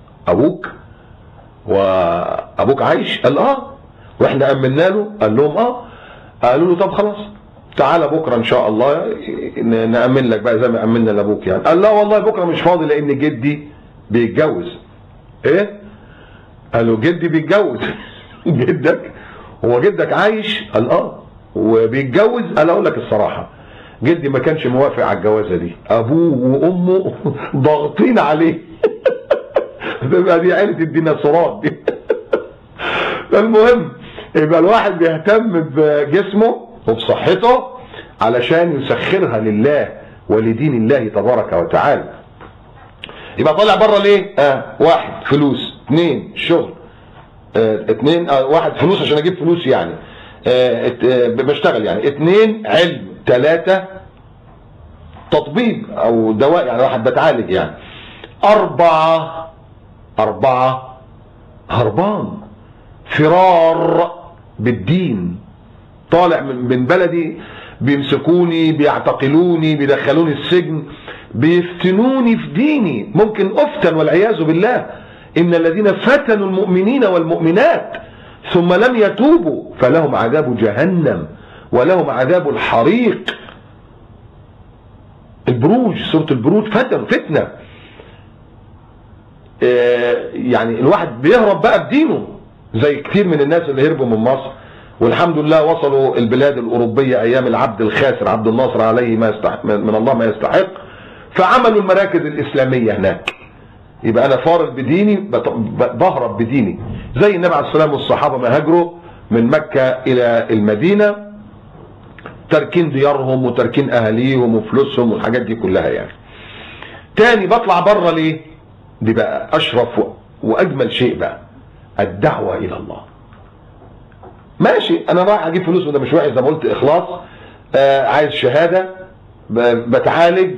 Speaker 1: ابوك عايش؟ قال واحنا امنا له؟ قال لهم قالوا له طب خلاص تعالى بكره ان شاء الله نامن لك بقى زي ما امنا لابوك يعني. قال لا والله بكره مش فاضي لان جدي بيتجوز. ايه؟ قالوا جدي بيتجوز. جدك؟ هو جدك عايش؟ قال وبيتجوز؟ قال اقول لك الصراحه جدي ما كانش موافق على الجوازه دي، ابوه وامه ضاغطين عليه. تبقى دي عيله الديناصورات دي. المهم يبقى الواحد بيهتم بجسمه وبصحته علشان يسخرها لله ولدين الله تبارك وتعالى. يبقى طالع بره ليه؟ واحد فلوس، اثنين شغل، واحد فلوس عشان اجيب فلوس يعني، بشتغل يعني. 2 علم، 3 تطبيب او دواء يعني واحد بتعالج يعني. 4 هربان، فرار بالدين، طالع من بلدي بيمسكوني بيعتقلوني بيدخلوني السجن بيفتنوني في ديني، ممكن افتن والعياذ بالله. ان الذين فتنوا المؤمنين والمؤمنات ثم لم يتوبوا فلهم عذاب جهنم ولهم عذاب الحريق. البروج، سورة البروج، فتنة. يعني الواحد بيهرب بقى بدينه زي كتير من الناس اللي هربوا من مصر والحمد لله وصلوا البلاد الأوروبية أيام العبد الخاسر عبد الناصر عليه ما يستحق من الله ما يستحق، فعملوا المراكز الإسلامية هناك. يبقى أنا فارغ بديني، بهرب بديني، زي النبي عليه الصلاة والسلام والصحابة ما هاجروا من مكة إلى المدينة تركين ديارهم وتركين أهاليهم وفلوسهم والحاجات دي كلها يعني. تاني بطلع بره ليه؟ دي بقى أشرف وأجمل شيء بقى، الدعوة إلى الله. ماشي أنا رايح أجيب فلوس وده مش وحش زي ما قلت، إخلاص، عايز شهادة، بتعالج،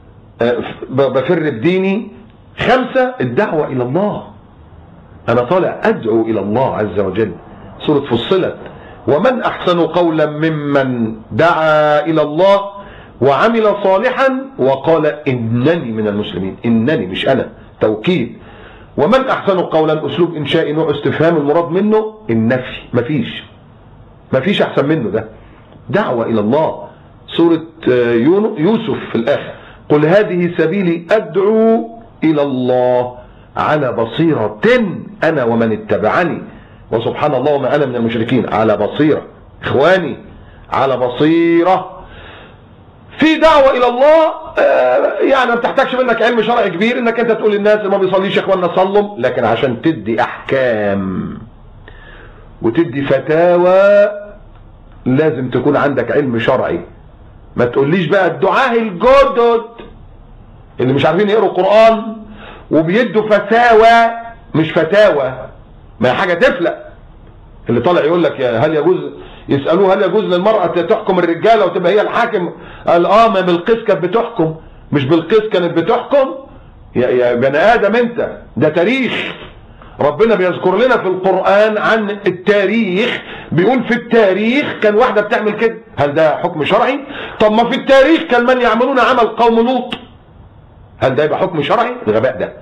Speaker 1: بفر بديني. 5 الدعوة إلى الله، أنا طالع أدعو إلى الله عز وجل. سورة فصلت، ومن أحسن قولا ممن دعا إلى الله وعمل صالحا وقال إنني من المسلمين. إنني مش أنا، توكيد. ومن أحسن قولا أسلوب إنشاء نوع استفهام، المراد منه النفي، مفيش أحسن منه ده. دعوة إلى الله. سورة يوسف في الآخر، قل هذه سبيلي أدعو إلى الله على بصيرة أنا ومن اتبعني وسبحان الله وما أنا من المشركين. على بصيرة إخواني، على بصيرة. في دعوة إلى الله يعني ما بتحتاجش منك علم شرعي كبير انك انت تقول للناس اللي ما بيصليش يا اخوانا صلوا، لكن عشان تدي احكام وتدي فتاوى لازم تكون عندك علم شرعي. ما تقوليش بقى الدعاة الجدد اللي مش عارفين يقروا قرآن وبيدوا فتاوى، مش فتاوى، ما هي حاجة تفلق. اللي طالع يقول لك هل يجوز، يسألوه هل يجوز للمرأة تحكم الرجالة وتبقى هي الحاكم؟ قال ما بالقيس كانت بتحكم. مش بالقيس كانت بتحكم يا بني آدم انت، ده تاريخ. ربنا بيذكر لنا في القرآن عن التاريخ، بيقول في التاريخ كان واحدة بتعمل كده. هل ده حكم شرعي؟ طب ما في التاريخ كان من يعملون عمل قوم لوط، هل ده يبقى حكم شرعي؟ الغباء ده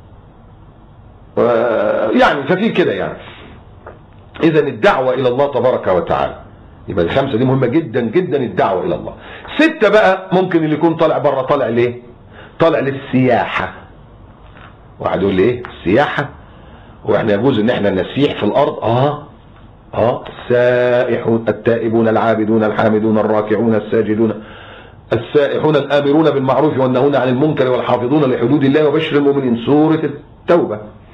Speaker 1: يعني. ففي كده يعني. اذا الدعوة الى الله تبارك وتعالى، يبقى ال5 دي مهمة جدا جدا، الدعوة الى الله. 6 بقى ممكن اللي يكون طالع بره، طالع ليه؟ طالع للسياحة. واحد يقول لي ايه السياحة؟ واحنا يجوز ان احنا نسيح في الارض؟ السائحون التائبون العابدون الحامدون الراكعون الساجدون السائحون الآمرون بالمعروف والنهون عن المنكر والحافظون لحدود الله وبشر المؤمنين. سورة التوبة.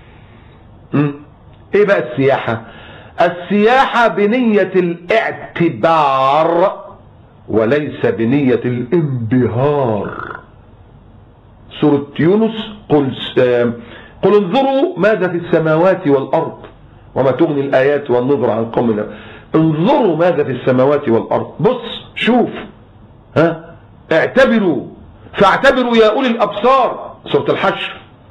Speaker 1: ايه بقى السياحة؟ السياحة بنية الاعتبار وليس بنية الانبهار. سورة يونس، قل انظروا ماذا في السماوات والأرض وما تغني الآيات والنذر عن قوم. انظروا ماذا في السماوات والأرض، بص شوف، اعتبروا، فاعتبروا يا أولي الأبصار. سورة الحشر.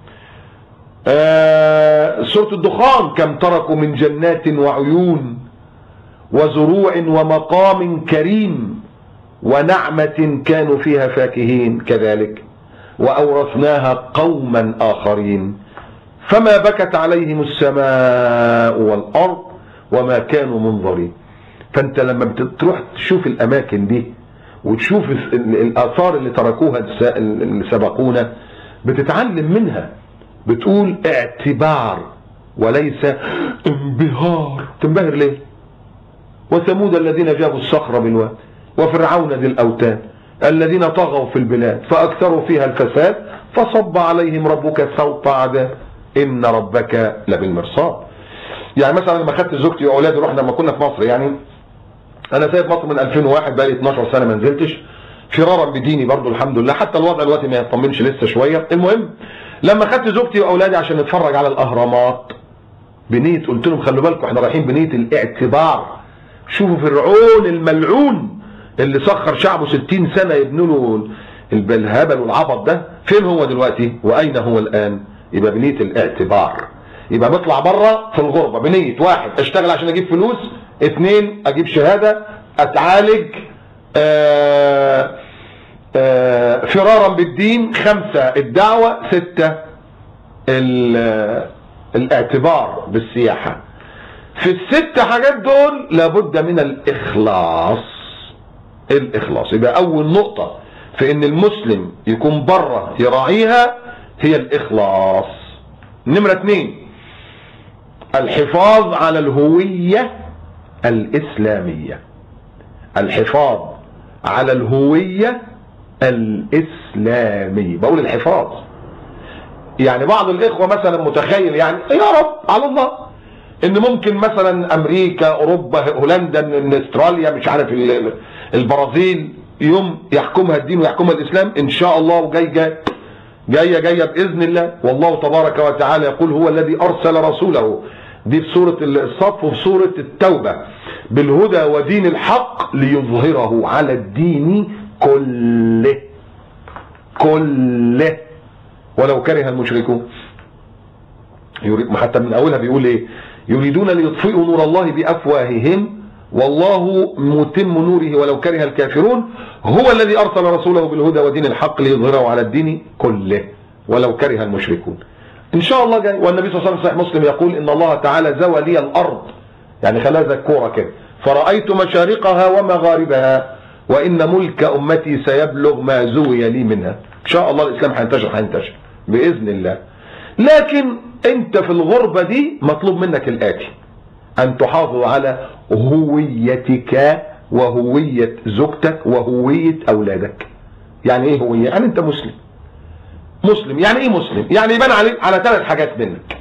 Speaker 1: سورة الدخان، كم تركوا من جنات وعيون وزروع ومقام كريم ونعمة كانوا فيها فاكهين كذلك وأورثناها قوما آخرين فما بكت عليهم السماء والأرض وما كانوا منظرين. فأنت لما بتروح تشوف الأماكن دي وتشوف الآثار اللي تركوها اللي سبقونا بتتعلم منها، بتقول اعتبار وليس انبهار. تنبهر ليه؟ وثمود الذين جابوا الصخر بالواد وفرعون ذي الأوتاد الذين طغوا في البلاد فأكثروا فيها الفساد فصب عليهم ربك سوط عذاب إن ربك لبالمرصاد. يعني مثلا لما خدت زوجتي وأولادي رحنا لما كنا في مصر، يعني أنا سايب مصر من 2001 بقالي 12 سنة ما نزلتش، فرارا بديني برضو الحمد لله، حتى الوضع دلوقتي ما يطمنش لسه شوية. المهم لما خدت زوجتي وأولادي عشان نتفرج على الأهرامات بنية، قلت لهم خلوا بالكم احنا رايحين بنية الاعتبار شوفوا فرعون الملعون اللي سخر شعبه 60 سنة يبنوا له الهبل والعبط ده، فين هو دلوقتي واين هو الان؟ يبقى بنية الاعتبار. يبقى بطلع بره في الغربة بنية: 1 اشتغل عشان اجيب فلوس، 2 اجيب شهادة، اتعالج، فرارا بالدين، 5 الدعوة، 6 الاعتبار بالسياحة. في ال6 حاجات دول لابد من الإخلاص. الإخلاص يبقى أول نقطة في إن المسلم يكون بره يراعيها هي الإخلاص. نمرة 2 الحفاظ على الهوية الإسلامية. الحفاظ على الهوية الإسلامية. بقول الحفاظ، يعني بعض الإخوة مثلا متخيل يعني يا رب على الله إن ممكن مثلا أمريكا، أوروبا، هولندا، أستراليا، مش عارف البرازيل، يوم يحكمها الدين ويحكمها الإسلام إن شاء الله، جاية بإذن الله. والله تبارك وتعالى يقول: هو الذي أرسل رسوله، دي في سورة الصف وفي سورة التوبة، بالهدى ودين الحق ليظهره على الدين كله ولو كره المشركون. حتى من أولها بيقول إيه؟ يريدون ليطفئوا نور الله بأفواههم والله متم نوره ولو كره الكافرون، هو الذي أرسل رسوله بالهدى ودين الحق ليظهره على الدين كله ولو كره المشركون. إن شاء الله جاي. والنبي صلى الله عليه وسلم صحيح مسلم يقول: إن الله تعالى زوى لي الأرض، يعني خلاها زي الكورة كده، فرأيت مشارقها ومغاربها وإن ملك أمتي سيبلغ ما زوي لي منها. إن شاء الله الإسلام هينتشر بإذن الله. لكن أنت في الغربة دي مطلوب منك الآتي: أن تحافظ على هويتك وهوية زوجتك وهوية أولادك. يعني إيه هوية؟ يعني أنت مسلم. يعني إيه مسلم؟ يعني يبان على 3 حاجات منك: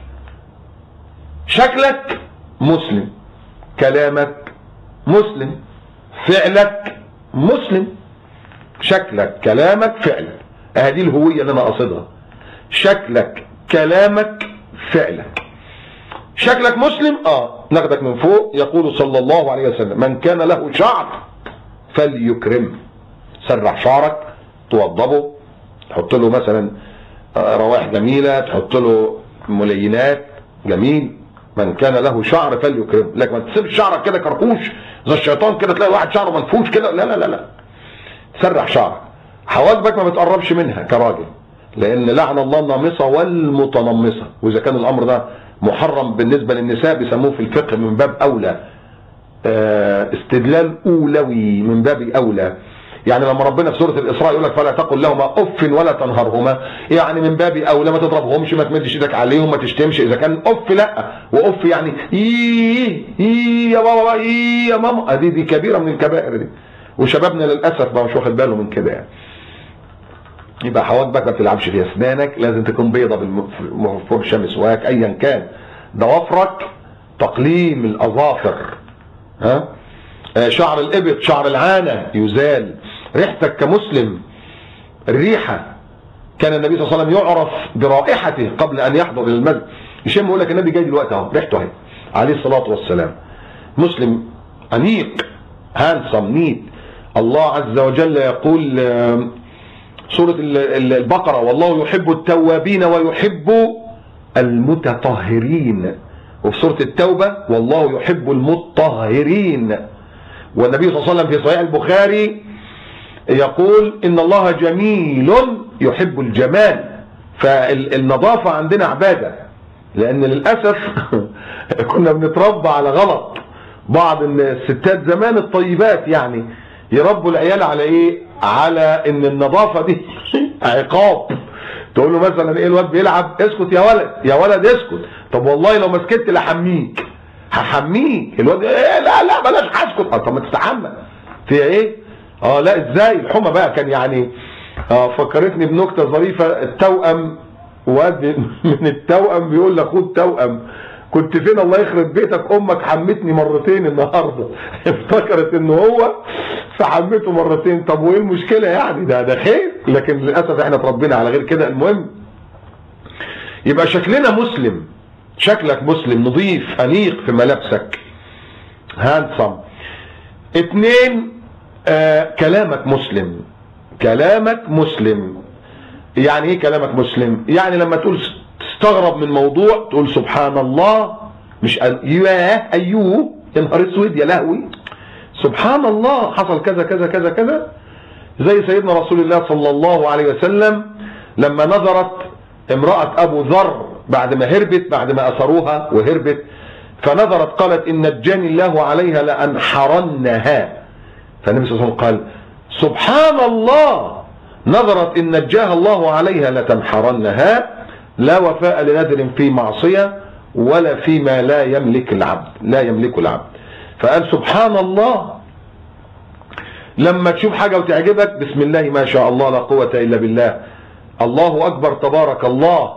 Speaker 1: شكلك مسلم، كلامك مسلم، فعلك مسلم. شكلك، كلامك، فعلك، هذه الهوية اللي أنا قصدها. شكلك، كلامك، فعلك. شكلك مسلم، ناخدك من فوق. يقول صلى الله عليه وسلم: من كان له شعر فليكرم. سرح شعرك، توضبه، تحط له مثلا روائح جميلة، تحط له ملينات جميل. من كان له شعر فليكرم. لكن ما تسيبش شعرك كده كركوش زي الشيطان كده، تلاقي واحد شعره منفوش كده، لا. سرح شعرك. حواجبك ما بتقربش منها كراجل، لان لعن الله النامصة والمتنمصة. واذا كان الامر ده محرم بالنسبة للنساء بيسموه في الفقه من باب اولى، استدلال اولوي من باب اولى. يعني لما ربنا في سورة الإسراء يقول لك: فلا تقل لهما أف ولا تنهرهما، يعني من باب أولى ما تضربهمش، ما تمدش ايدك عليهم، ما تشتمش. إذا كان أف لا، وأف يعني يا بابا، يا ماما، دي كبيرة من الكبائر دي. وشبابنا للأسف ما مش واخد باله من كده يعني. يبقى حواجبك ما بتلعبش فيها، أسنانك لازم تكون بيضة بالفرشة، مسواك، أيا كان. ضوافرك، تقليم الأظافر، شعر الإبط، شعر العانة يزال. ريحتك كمسلم، الريحة، كان النبي صلى الله عليه وسلم يعرف برائحته قبل أن يحضر إلى المسجد. يشم يقول لك: النبي جاي دلوقتي اهو، ريحته اهي، عليه الصلاة والسلام. مسلم أنيق، هانسم، نيت. الله عز وجل يقول سورة البقرة: والله يحب التوابين ويحب المتطهرين. وفي سورة التوبة: والله يحب المطهرين. والنبي صلى الله عليه وسلم في صحيح البخاري يقول: إن الله جميل يحب الجمال. فالنظافة عندنا عبادة، لأن للأسف كنا بنتربى على غلط. بعض الستات زمان الطيبات يعني يربوا العيال على إيه؟ على إن النظافة دي عقاب. تقول له مثلا إيه الواد بيلعب: اسكت يا ولد، يا ولد اسكت. طب والله لو ما سكت لحميك، هحميك. الواد لا بلاش هسكت. طب ما تستحمى في ايه؟ لا ازاي الحمى بقى. كان يعني فكرتني بنكته ظريفه. التوأم، واد من التوأم بيقول لاخوه التوأم: كنت فين الله يخرب بيتك، امك حمتني مرتين النهارده. افتكرت ان هو فحمته مرتين. طب وايه المشكله يعني؟ ده خير. لكن للاسف احنا اتربينا على غير كده. المهم يبقى شكلنا مسلم، شكلك مسلم، نظيف، انيق في ملابسك، هانسم. 2 كلامك مسلم. كلامك مسلم يعني ايه كلامك مسلم؟ يعني لما تقول تستغرب من موضوع تقول سبحان الله، مش ياه ايوه يا نهار اسود يا لهوي، سبحان الله حصل كذا كذا كذا كذا. زي سيدنا رسول الله صلى الله عليه وسلم لما نظرت امرأة ابو ذر بعد ما هربت، بعد ما اثروها وهربت، فنظرت قالت ان نجاني الله عليها لانحرنها. فالنبي صلى الله عليه وسلم قال سبحان الله، نظرت ان نجاها الله عليها لتنحرنها، لا وفاء لنذر في معصية ولا فيما لا يملك العبد، لا يملك العبد. فقال سبحان الله. لما تشوف حاجة وتعجبك بسم الله ما شاء الله لا قوة الا بالله، الله اكبر تبارك الله.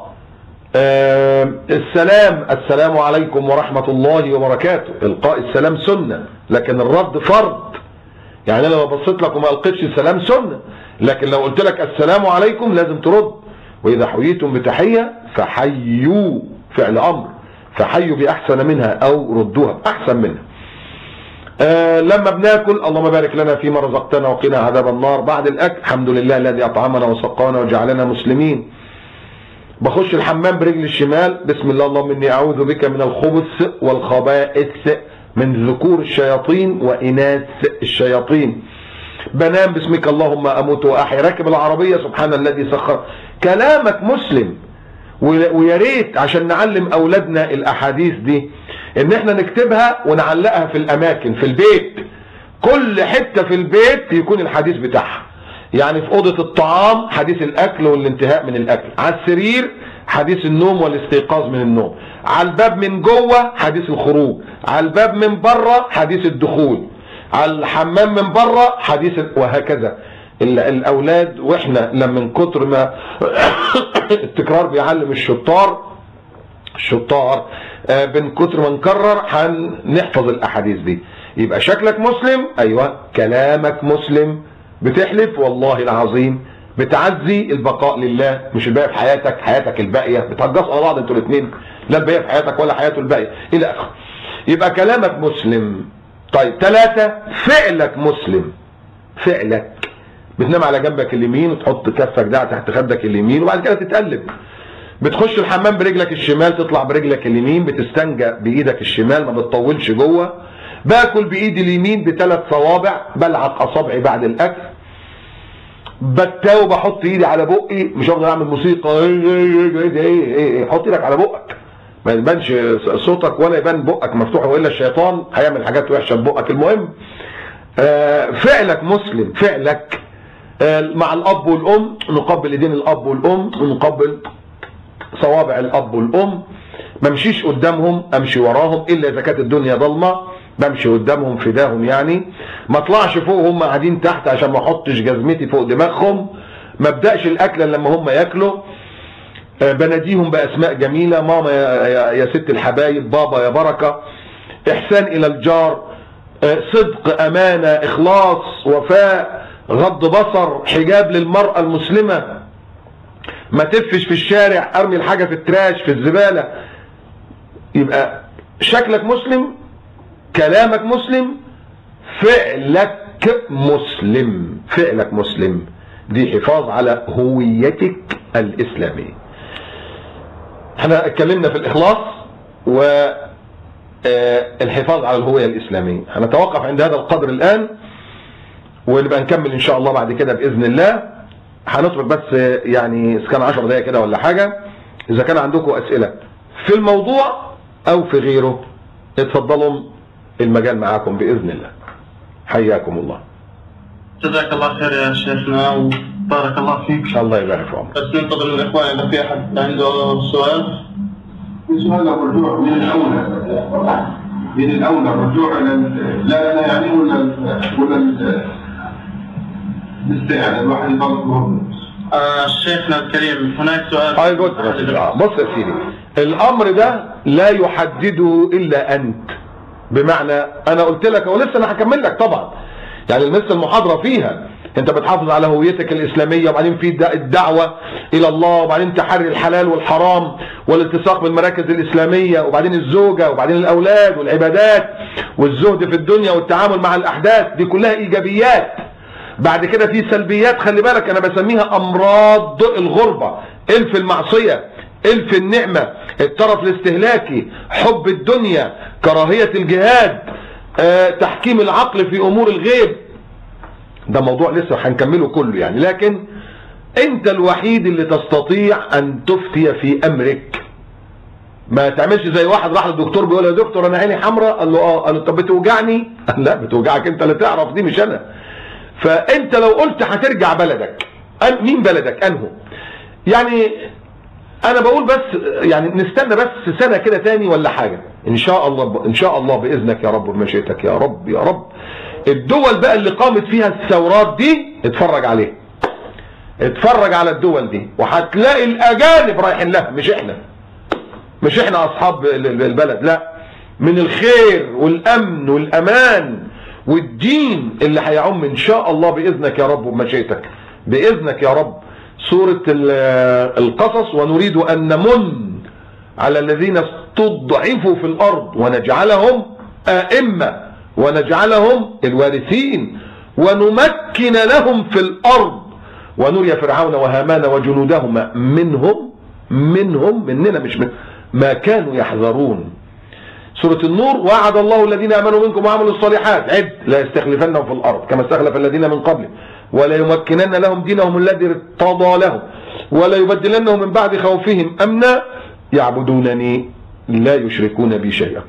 Speaker 1: السلام عليكم ورحمة الله وبركاته، القاء السلام سنة لكن الرد فرض. يعني لو بصيت لك وما القيتش السلام سنة، لكن لو قلت لك السلام عليكم لازم ترد. واذا حييتم بتحية فحيوا، فعل امر، فحيوا باحسن منها او ردوها باحسن منها. لما بناكل اللهم بارك لنا فيما رزقتنا وقنا عذاب النار. بعد الاكل الحمد لله الذي اطعمنا وسقانا وجعلنا مسلمين. بخش الحمام برجل الشمال بسم الله اللهم اني اعوذ بك من الخبث والخبائث من ذكور الشياطين واناث الشياطين. بنام باسمك اللهم اموت واحيا. راكب العربيه سبحان الذي سخر. كلامك مسلم. ويا ريت عشان نعلم اولادنا الاحاديث دي ان احنا نكتبها ونعلقها في الاماكن، في البيت، كل حته في البيت يكون الحديث بتاعها. يعني في اوضه الطعام حديث الاكل والانتهاء من الاكل، على السرير حديث النوم والاستيقاظ من النوم، على الباب من جوه حديث الخروج، على الباب من بره حديث الدخول، على الحمام من بره حديث وهكذا. الاولاد واحنا لما من كتر ما التكرار بيعلم الشطار من كتر ما نكرر هنحفظ الاحاديث دي. يبقى شكلك مسلم، ايوه كلامك مسلم، بتحلف والله العظيم، بتعزي البقاء لله مش الباقي في حياتك، حياتك الباقيه بتهجصوا على بعض انتوا الاثنين، لا الباقيه في حياتك ولا حياته الباقيه الى اخره. يبقى كلامك مسلم. طيب 3 فعلك مسلم. فعلك بتنام على جنبك اليمين وتحط كفك ده تحت خدك اليمين وبعد كده تتقلب. بتخش الحمام برجلك الشمال تطلع برجلك اليمين، بتستنجى بايدك الشمال ما بتطولش جوه. باكل بايدي اليمين ب3 صوابع، بلعق اصابعي بعد الاكل. بتاو بحط ايدي على بقي، مش هفضل اعمل موسيقى حط ايدك على بقك ما يبانش صوتك ولا يبان بقك مفتوح، والا الشيطان هيعمل حاجات وحشه ببقك. المهم فعلك مسلم. فعلك مع الاب والام نقبل ايدين الاب والام ونقبل صوابع الاب والام. ما امشيش قدامهم، امشي وراهم الا اذا كانت الدنيا ضلمه، بمشي قدامهم فداهم يعني. ما اطلعش فوق هم قاعدين تحت عشان ما احطش جزمتي فوق دماغهم. ما ابداش الاكل لما هم ياكلوا. بناديهم باسماء جميله، ماما يا ست الحبايب، بابا يا بركه. احسان الى الجار، صدق، امانه، اخلاص، وفاء، غض بصر، حجاب للمراه المسلمه. ما تفش في الشارع، ارمي الحاجه في التراش في الزباله. يبقى شكلك مسلم، كلامك مسلم، فعلك مسلم. فعلك مسلم، دي حفاظ على هويتك الإسلامية. احنا اتكلمنا في الإخلاص والحفاظ على الهوية الإسلامية. هنتوقف عند هذا القدر الآن ونبقى نكمل إن شاء الله بعد كده بإذن الله. هنترك بس يعني كان 10 دقايق كده ولا حاجة. إذا كان عندكم أسئلة في الموضوع أو في غيره اتفضلوا، المجال معاكم بإذن الله. حياكم الله.
Speaker 2: جزاك الله خير يا شيخنا وبارك الله فيك.
Speaker 1: الله يبارك في عمرك.
Speaker 2: بس ننتظر من الإخوان إذا في أحد عنده سؤال.
Speaker 3: سؤال الرجوع من الأولى الرجوع إلى لا يعني ولا يعني الواحد يطلب
Speaker 2: شيخنا الكريم هناك سؤال.
Speaker 1: بص يا سيدي، الأمر ده لا يحدده إلا أنت. بمعنى أنا قلت لك ولسه أنا هكمل لك طبعا، يعني لسه المحاضرة فيها انت بتحافظ على هويتك الاسلاميه، وبعدين في الدعوه الى الله، وبعدين تحري الحلال والحرام والالتصاق بالمراكز الاسلاميه، وبعدين الزوجه، وبعدين الاولاد والعبادات والزهد في الدنيا والتعامل مع الاحداث، دي كلها ايجابيات. بعد كده في سلبيات، خلي بالك انا بسميها امراض الغربه: الف المعصيه، الف النعمه، الطرف الاستهلاكي، حب الدنيا، كراهيه الجهاد، تحكيم العقل في امور الغيب. ده موضوع لسه هنكمله كله يعني، لكن انت الوحيد اللي تستطيع ان تفتي في امرك. ما تعملش زي واحد راح للدكتور بيقول له: يا دكتور انا عيني حمراء. قال له: اه. قال له: طب بتوجعني؟ قال: لا، بتوجعك انت اللي تعرف، دي مش انا. فانت لو قلت هترجع بلدك، مين بلدك؟ انه يعني انا بقول بس يعني نستنى بس سنه كده تاني ولا حاجه، ان شاء الله، ان شاء الله باذنك يا رب وبمشيئتك يا رب يا رب. الدول بقى اللي قامت فيها الثورات دي اتفرج عليها، اتفرج على الدول دي، وهتلاقي الاجانب رايحين لها، مش احنا اصحاب البلد، لا، من الخير والامن والامان والدين اللي هيعم ان شاء الله باذنك يا رب وبمشيئتك، باذنك يا رب. سورة القصص: ونريد ان نمن على الذين استضعفوا في الارض ونجعلهم ائمة ونجعلهم الوارثين ونمكن لهم في الارض ونري فرعون وهامان وجنودهما مننا مش من ما كانوا يحذرون. سورة النور: وعد الله الذين امنوا منكم وعملوا الصالحات لا يستخلفنهم في الارض كما استخلف الذين من قبلهم ولا يمكنن لهم دينهم الذي ارتضى لهم ولا يبدلنهم من بعد خوفهم امنا يعبدونني لا يشركون بي شيئا.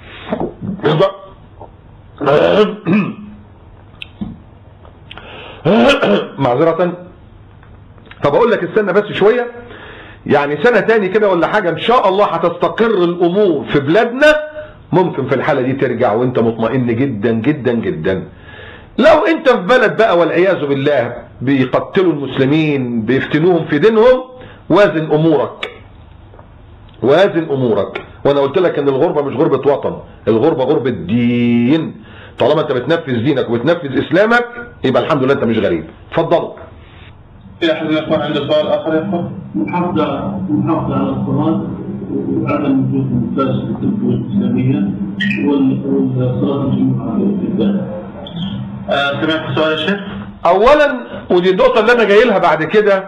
Speaker 1: معذرة. طب اقول لك استنى بس شوية، يعني سنة تاني كده ولا حاجة ان شاء الله هتستقر الامور في بلادنا، ممكن في الحالة دي ترجع وانت مطمئن جدا جدا جدا. لو انت في بلد بقى والعياذ بالله بيقتلوا المسلمين، بيفتنوهم في دينهم، وازن امورك، وازن امورك. وانا قلت لك ان الغربة مش غربة وطن، الغربة غربة دين. طالما انت بتنفذ دينك وبتنفذ اسلامك يبقى الحمد لله انت مش غريب. اتفضلوا.
Speaker 2: في احد الاخوان عنده سؤال اخر يا
Speaker 3: محافظة على الصلاة وعدم وجود ممتاز في التربية الإسلامية والصلاة الجمعة بالذات.
Speaker 2: سمعت السؤال يا شيخ؟
Speaker 1: اولا، ودي النقطة اللي انا جاي لها بعد كده،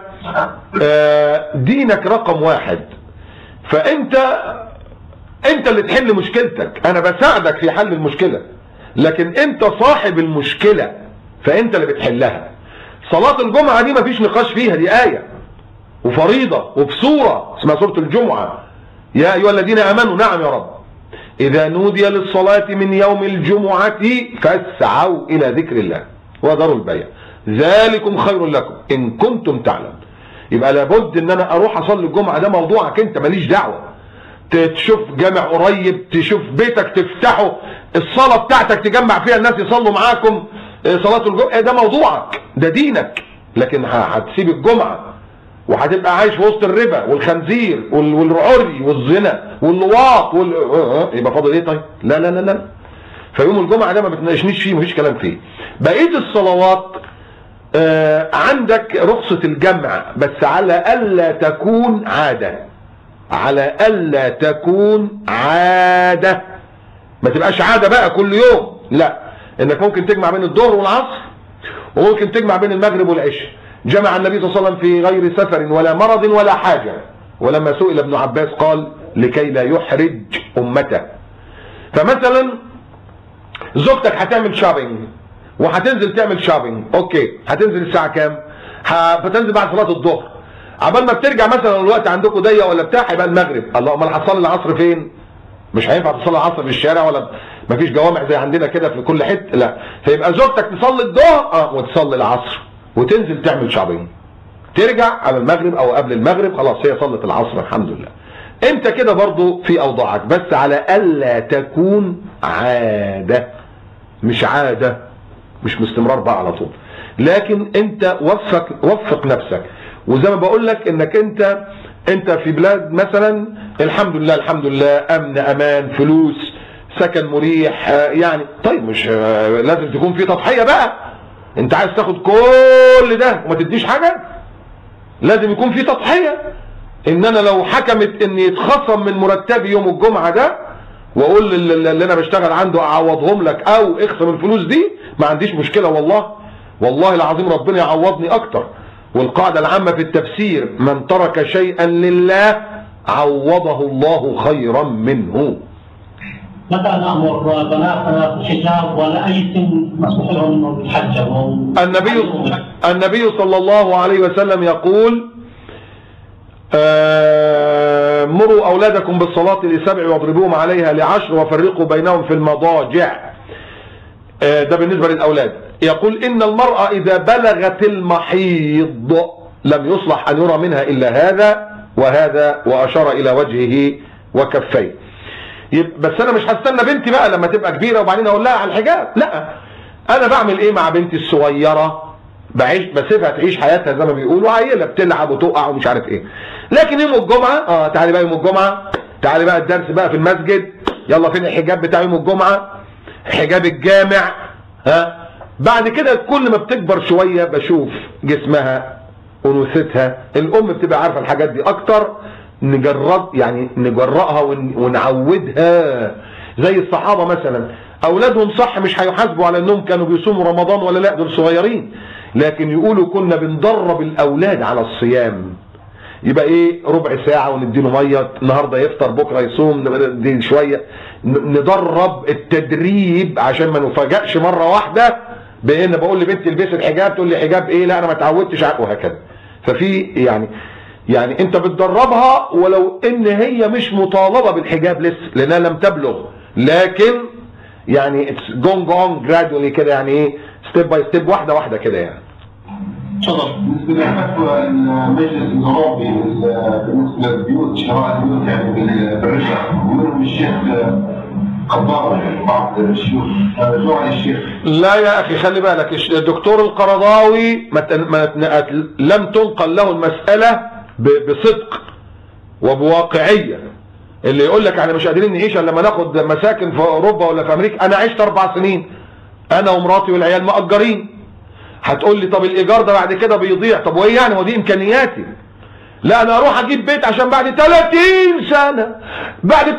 Speaker 1: دينك رقم واحد، فانت اللي تحل مشكلتك. انا بساعدك في حل المشكلة، لكن انت صاحب المشكلة، فانت اللي بتحلها. صلاة الجمعة دي مفيش نقاش فيها، دي آية وفريضة وبصورة اسمها سورة الجمعة: يا أيها الذين آمنوا. نعم يا رب. إذا نودي للصلاة من يوم الجمعة فاسعوا إلى ذكر الله وذروا البيع ذلكم خير لكم إن كنتم تعلمون. يبقى لابد إن أنا أروح أصلي الجمعة، ده موضوعك أنت، ماليش دعوة. تشوف جامع قريب، تشوف بيتك تفتحه، الصلاة بتاعتك تجمع فيها الناس يصلوا معاكم صلاة الجمعة، ده موضوعك، ده دينك. لكن هتسيب الجمعة وهتبقى عايش في وسط الربا والخنزير والعري والزنا واللواط يبقى فاضل ايه طيب؟ لا لا لا لا. فيوم الجمعة ده ما بتناقشنيش فيه، مفيش كلام فيه. بقية الصلوات عندك رخصة الجمع، بس على ألا تكون عادة، على ألا تكون عادة. ما تبقاش عادة بقى كل يوم، لا، انك ممكن تجمع بين الظهر والعصر وممكن تجمع بين المغرب والعشاء. جمع النبي صلى الله عليه وسلم في غير سفر ولا مرض ولا حاجة، ولما سئل ابن عباس قال: لكي لا يحرج امته. فمثلا زوجتك هتعمل شوبينج وهتنزل تعمل شوبينج، اوكي، هتنزل الساعة كام؟ هتنزل بعد صلاة الظهر، عبال ما بترجع مثلا الوقت عندكم ضيق ولا بتاع هيبقى المغرب. الله، امال هتصلي العصر فين؟ مش هينفع تصلي العصر في الشارع، ولا مفيش جوامع زي عندنا كده في كل حته، لا. فيبقى زوجتك تصلي الظهر وتصلي العصر وتنزل تعمل شوبينج، ترجع على المغرب او قبل المغرب، خلاص هي صلت العصر الحمد لله. انت كده برضو في اوضاعك، بس على الا تكون عاده، مش عاده، مش باستمرار بقى على طول. لكن انت وفق نفسك. وزي ما بقول لك انك انت في بلاد مثلا الحمد لله الحمد لله، امن امان، فلوس، سكن مريح، يعني طيب مش لازم تكون في تضحيه بقى. انت عايز تاخد كل ده وما تديش حاجة؟ لازم يكون في تضحية. ان انا لو حكمت ان يتخصم من مرتبي يوم الجمعة ده واقول اللي انا بشتغل عنده اعوضهم لك او اخصم الفلوس دي، ما عنديش مشكلة والله العظيم ربنا يعوضني اكتر. والقاعدة العامة في التفسير: من ترك شيئا لله عوضه الله خيرا منه.
Speaker 3: متى نأمر بناتنا بالحجاب ولا أي سن مسموح لهم إنه يتحجبوا؟
Speaker 1: النبي صلى الله عليه وسلم يقول: مروا أولادكم بالصلاة ل7 واضربوهم عليها ل10 وفرقوا بينهم في المضاجع. ده بالنسبة للأولاد. يقول: إن المرأة إذا بلغت المحيض لم يصلح أن يرى منها إلا هذا وهذا، وأشار إلى وجهه وكفيه. بس أنا مش هستنى بنتي بقى لما تبقى كبيرة وبعدين أقول لها على الحجاب، لا. أنا بعمل إيه مع بنتي الصغيرة؟ بسيبها تعيش حياتها زي ما بيقولوا، عيلة بتلعب وتقع ومش عارف إيه. لكن يوم الجمعة تعالي بقى يوم الجمعة، تعالي بقى الدرس بقى في المسجد، يلا فين الحجاب بتاع يوم الجمعة؟ حجاب الجامع. بعد كده كل ما بتكبر شوية بشوف جسمها، أنوثتها، الأم بتبقى عارفة الحاجات دي أكتر، نجرأها ونعودها. زي الصحابة مثلا، أولادهم صح مش هيحاسبوا على أنهم كانوا بيصوموا رمضان ولا لا، دول صغيرين، لكن يقولوا كنا بندرب الأولاد على الصيام. يبقى إيه، ربع ساعة ونديله مية، النهاردة يفطر بكرة يصوم، ندي شوية، ندرب التدريب عشان ما نفاجئش مرة واحدة بان بقول لبنتي البسي الحجاب تقول لي حجاب ايه، لا انا ما اتعودتش وهكذا. ففي يعني انت بتدربها ولو ان هي مش مطالبه بالحجاب لسه لانها لم تبلغ، لكن يعني اتس جونج اون جرادولي كده، يعني ايه، ستيب باي ستيب، واحده واحده كده يعني.
Speaker 3: تفضل. بالنسبه لفتوى المجلس الاوروبي بالنسبه للبيوت، شراء البيوت يعني بالرشا، ومنهم الشيخ قضاوي بعض الشيوخ رجوع عن الشيخ.
Speaker 1: لا يا اخي خلي بالك، الدكتور القرضاوي لم تنقل له المسألة بصدق وبواقعية. اللي يقول لك احنا مش قادرين نعيش الا لما ناخد مساكن في اوروبا ولا في امريكا، انا عشت 4 سنين انا ومراتي والعيال مأجرين. هتقول لي طب الايجار ده بعد كده بيضيع، طب وايه يعني، ودي امكانياتي. لا انا اروح اجيب بيت عشان بعد 30 سنة، بعد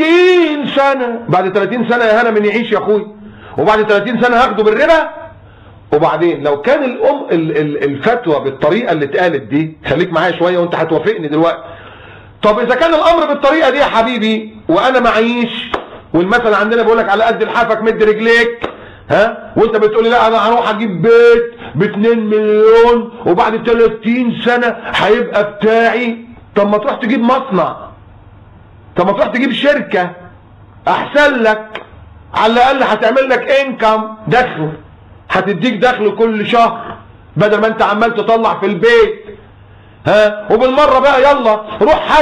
Speaker 1: 30 سنة يا هنا من يعيش يا اخوي، وبعد 30 سنة هاخده بالربا. وبعدين لو كان الفتوى بالطريقة اللي اتقالت دي، خليك معايا شوية وانت هتوافقني دلوقتي. طب اذا كان الامر بالطريقة دي يا حبيبي وانا معيش، والمثل عندنا بيقول لك على قد لحافك مد رجليك، وانت بتقولي لا انا هروح اجيب بيت ب2 مليون وبعد 30 سنة هيبقى بتاعي. طب ما تروح تجيب مصنع، طب ما تروح تجيب شركة احسن لك، على الاقل هتعمل لك انكم، دخل، هتديك دخل كل شهر بدل ما انت عمال تطلع في البيت. وبالمرة بقى يلا روح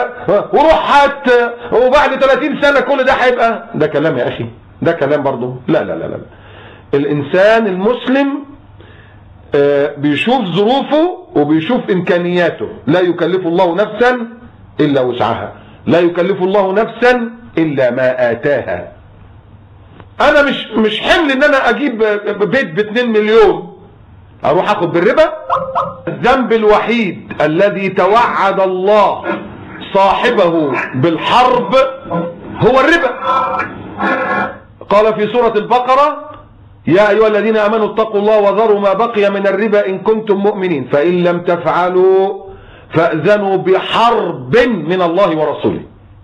Speaker 1: هات وبعد 30 سنة كل ده هيبقى. ده كلام يا اخي، ده كلام برضو. لا لا لا لا، الانسان المسلم بيشوف ظروفه وبيشوف امكانياته. لا يكلف الله نفسا الا وسعها، لا يكلف الله نفسا الا ما اتاها. انا مش حمل ان انا اجيب بيت ب2 مليون اروح اخد بالربا. الذنب الوحيد الذي توعد الله صاحبه بالحرب هو الربا. قال في سورة البقرة: يا أيها الذين آمنوا اتقوا الله وذروا ما بقي من الربا إن كنتم مؤمنين فإن لم تفعلوا فأذنوا بحرب من الله ورسوله.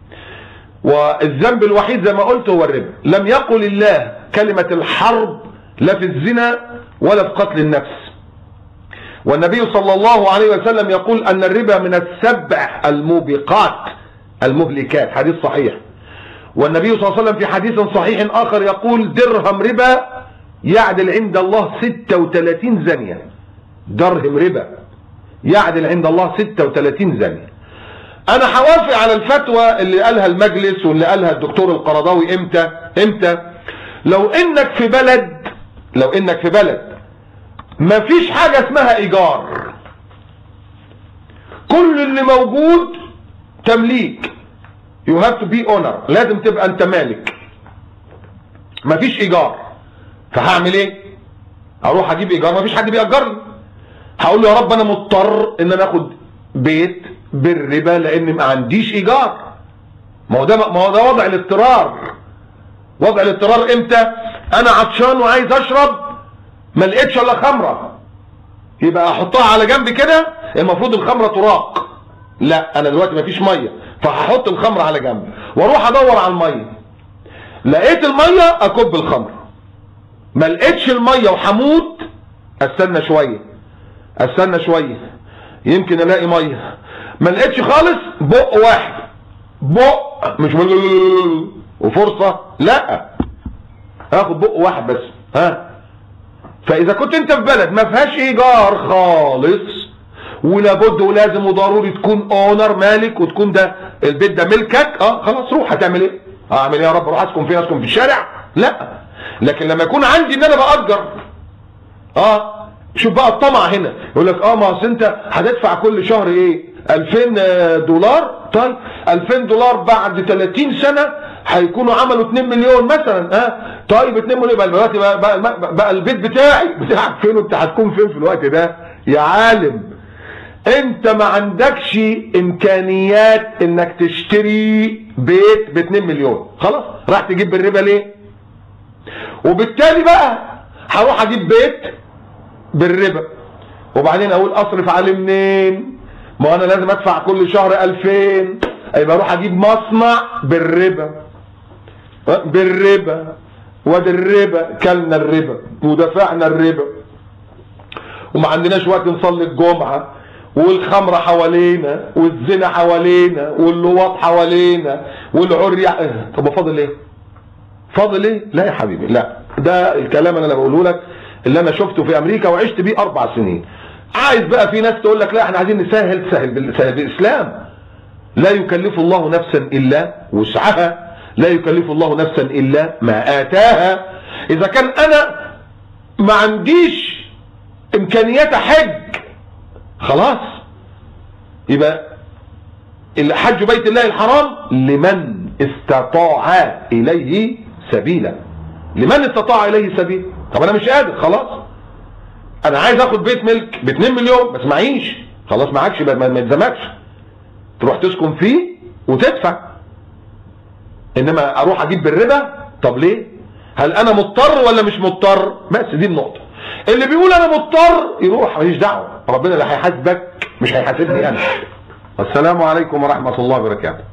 Speaker 1: والذنب الوحيد زي ما قلت هو الربا. لم يقل الله كلمة الحرب لا في الزنا ولا في قتل النفس. والنبي صلى الله عليه وسلم يقول أن الربا من السبع الموبقات المهلكات، حديث صحيح. والنبي صلى الله عليه وسلم في حديث صحيح آخر يقول: درهم ربا يعدل عند الله 36 زانية. درهم ربا يعدل عند الله 36 زانية. انا هوافق على الفتوى اللي قالها المجلس واللي قالها الدكتور القرضاوي. امتى؟ لو انك في بلد ما فيش حاجة اسمها ايجار، كل اللي موجود تمليك، you have to be owner، لازم تبقى انت مالك، ما فيش ايجار. فهعمل ايه؟ اروح اجيب ايجار مفيش حد بيأجرني، هقول له يا رب انا مضطر ان انا اخد بيت بالربا لان ما عنديش ايجار. ما هو ده وضع الاضطرار. وضع الاضطرار امتى؟ انا عطشان وعايز اشرب ما لقيتش الا خمره، يبقى احطها على جنب كده. المفروض الخمره تراق، لا انا دلوقتي مفيش ميه فهحط الخمره على جنب واروح ادور على الميه. لقيت الميه اكب الخمره، ما لقيتش الميه وحموت استنى شويه يمكن الاقي ميه. ما لقيتش خالص بق واحد، بق مش وفرصه، لا هاخد بق واحد بس. فاذا كنت انت في بلد ما فيهاش ايجار خالص ولابد ولازم وضروري تكون اونر مالك وتكون ده البيت ده ملكك، خلاص روح. هتعمل ايه؟ اعمل ايه يا رب؟ اروح اسكن فين؟ اسكن في الشارع؟ لا. لكن لما يكون عندي ان انا باجر، شوف بقى الطمع هنا، يقول لك ما اصل انت هتدفع كل شهر ايه؟ 2000 دولار. طيب 2000 دولار بعد 30 سنه هيكونوا عملوا 2 مليون مثلا. طيب 2 مليون يبقى دلوقتي بقى البيت بتاعك فين؟ وانت هتكون فين في الوقت ده يا عالم؟ انت ما عندكش امكانيات انك تشتري بيت ب 2 مليون، خلاص راح تجيب بالربا ليه؟ وبالتالي بقى هروح اجيب بيت بالربا وبعدين اقول اصرف عليه منين؟ ما انا لازم ادفع كل شهر 2000، يبقى اروح اجيب مصنع بالربا. وادي الربا، كلنا الربا ودفعنا الربا وما عندناش وقت نصلي الجمعه، والخمره حوالينا والزنا حوالينا واللواط حوالينا والعري. طب فاضل ايه؟ لا يا حبيبي، لا. ده الكلام اللي انا بقوله لك اللي انا شفته في امريكا وعشت بيه 4 سنين. عايز بقى في ناس تقول لك لا احنا عايزين نسهل، تسهل بالاسلام. لا يكلف الله نفسا الا وسعها، لا يكلف الله نفسا الا ما اتاها. اذا كان انا ما عنديش امكانيات حج، خلاص يبقى الحج بيت الله الحرام لمن استطاع اليه سبيلا. طب انا مش قادر، خلاص انا عايز اخد بيت ملك ب 2 مليون بس معيش، خلاص معكش، ما يلزمكش تروح تسكن فيه وتدفع. انما اروح اجيب بالربا، طب ليه؟ هل انا مضطر ولا مش مضطر؟ بس دي النقطه. اللي بيقول انا مضطر يروح، ماليش دعوه، ربنا اللي هيحاسبك مش هيحاسبني انا. السلام عليكم ورحمه الله وبركاته.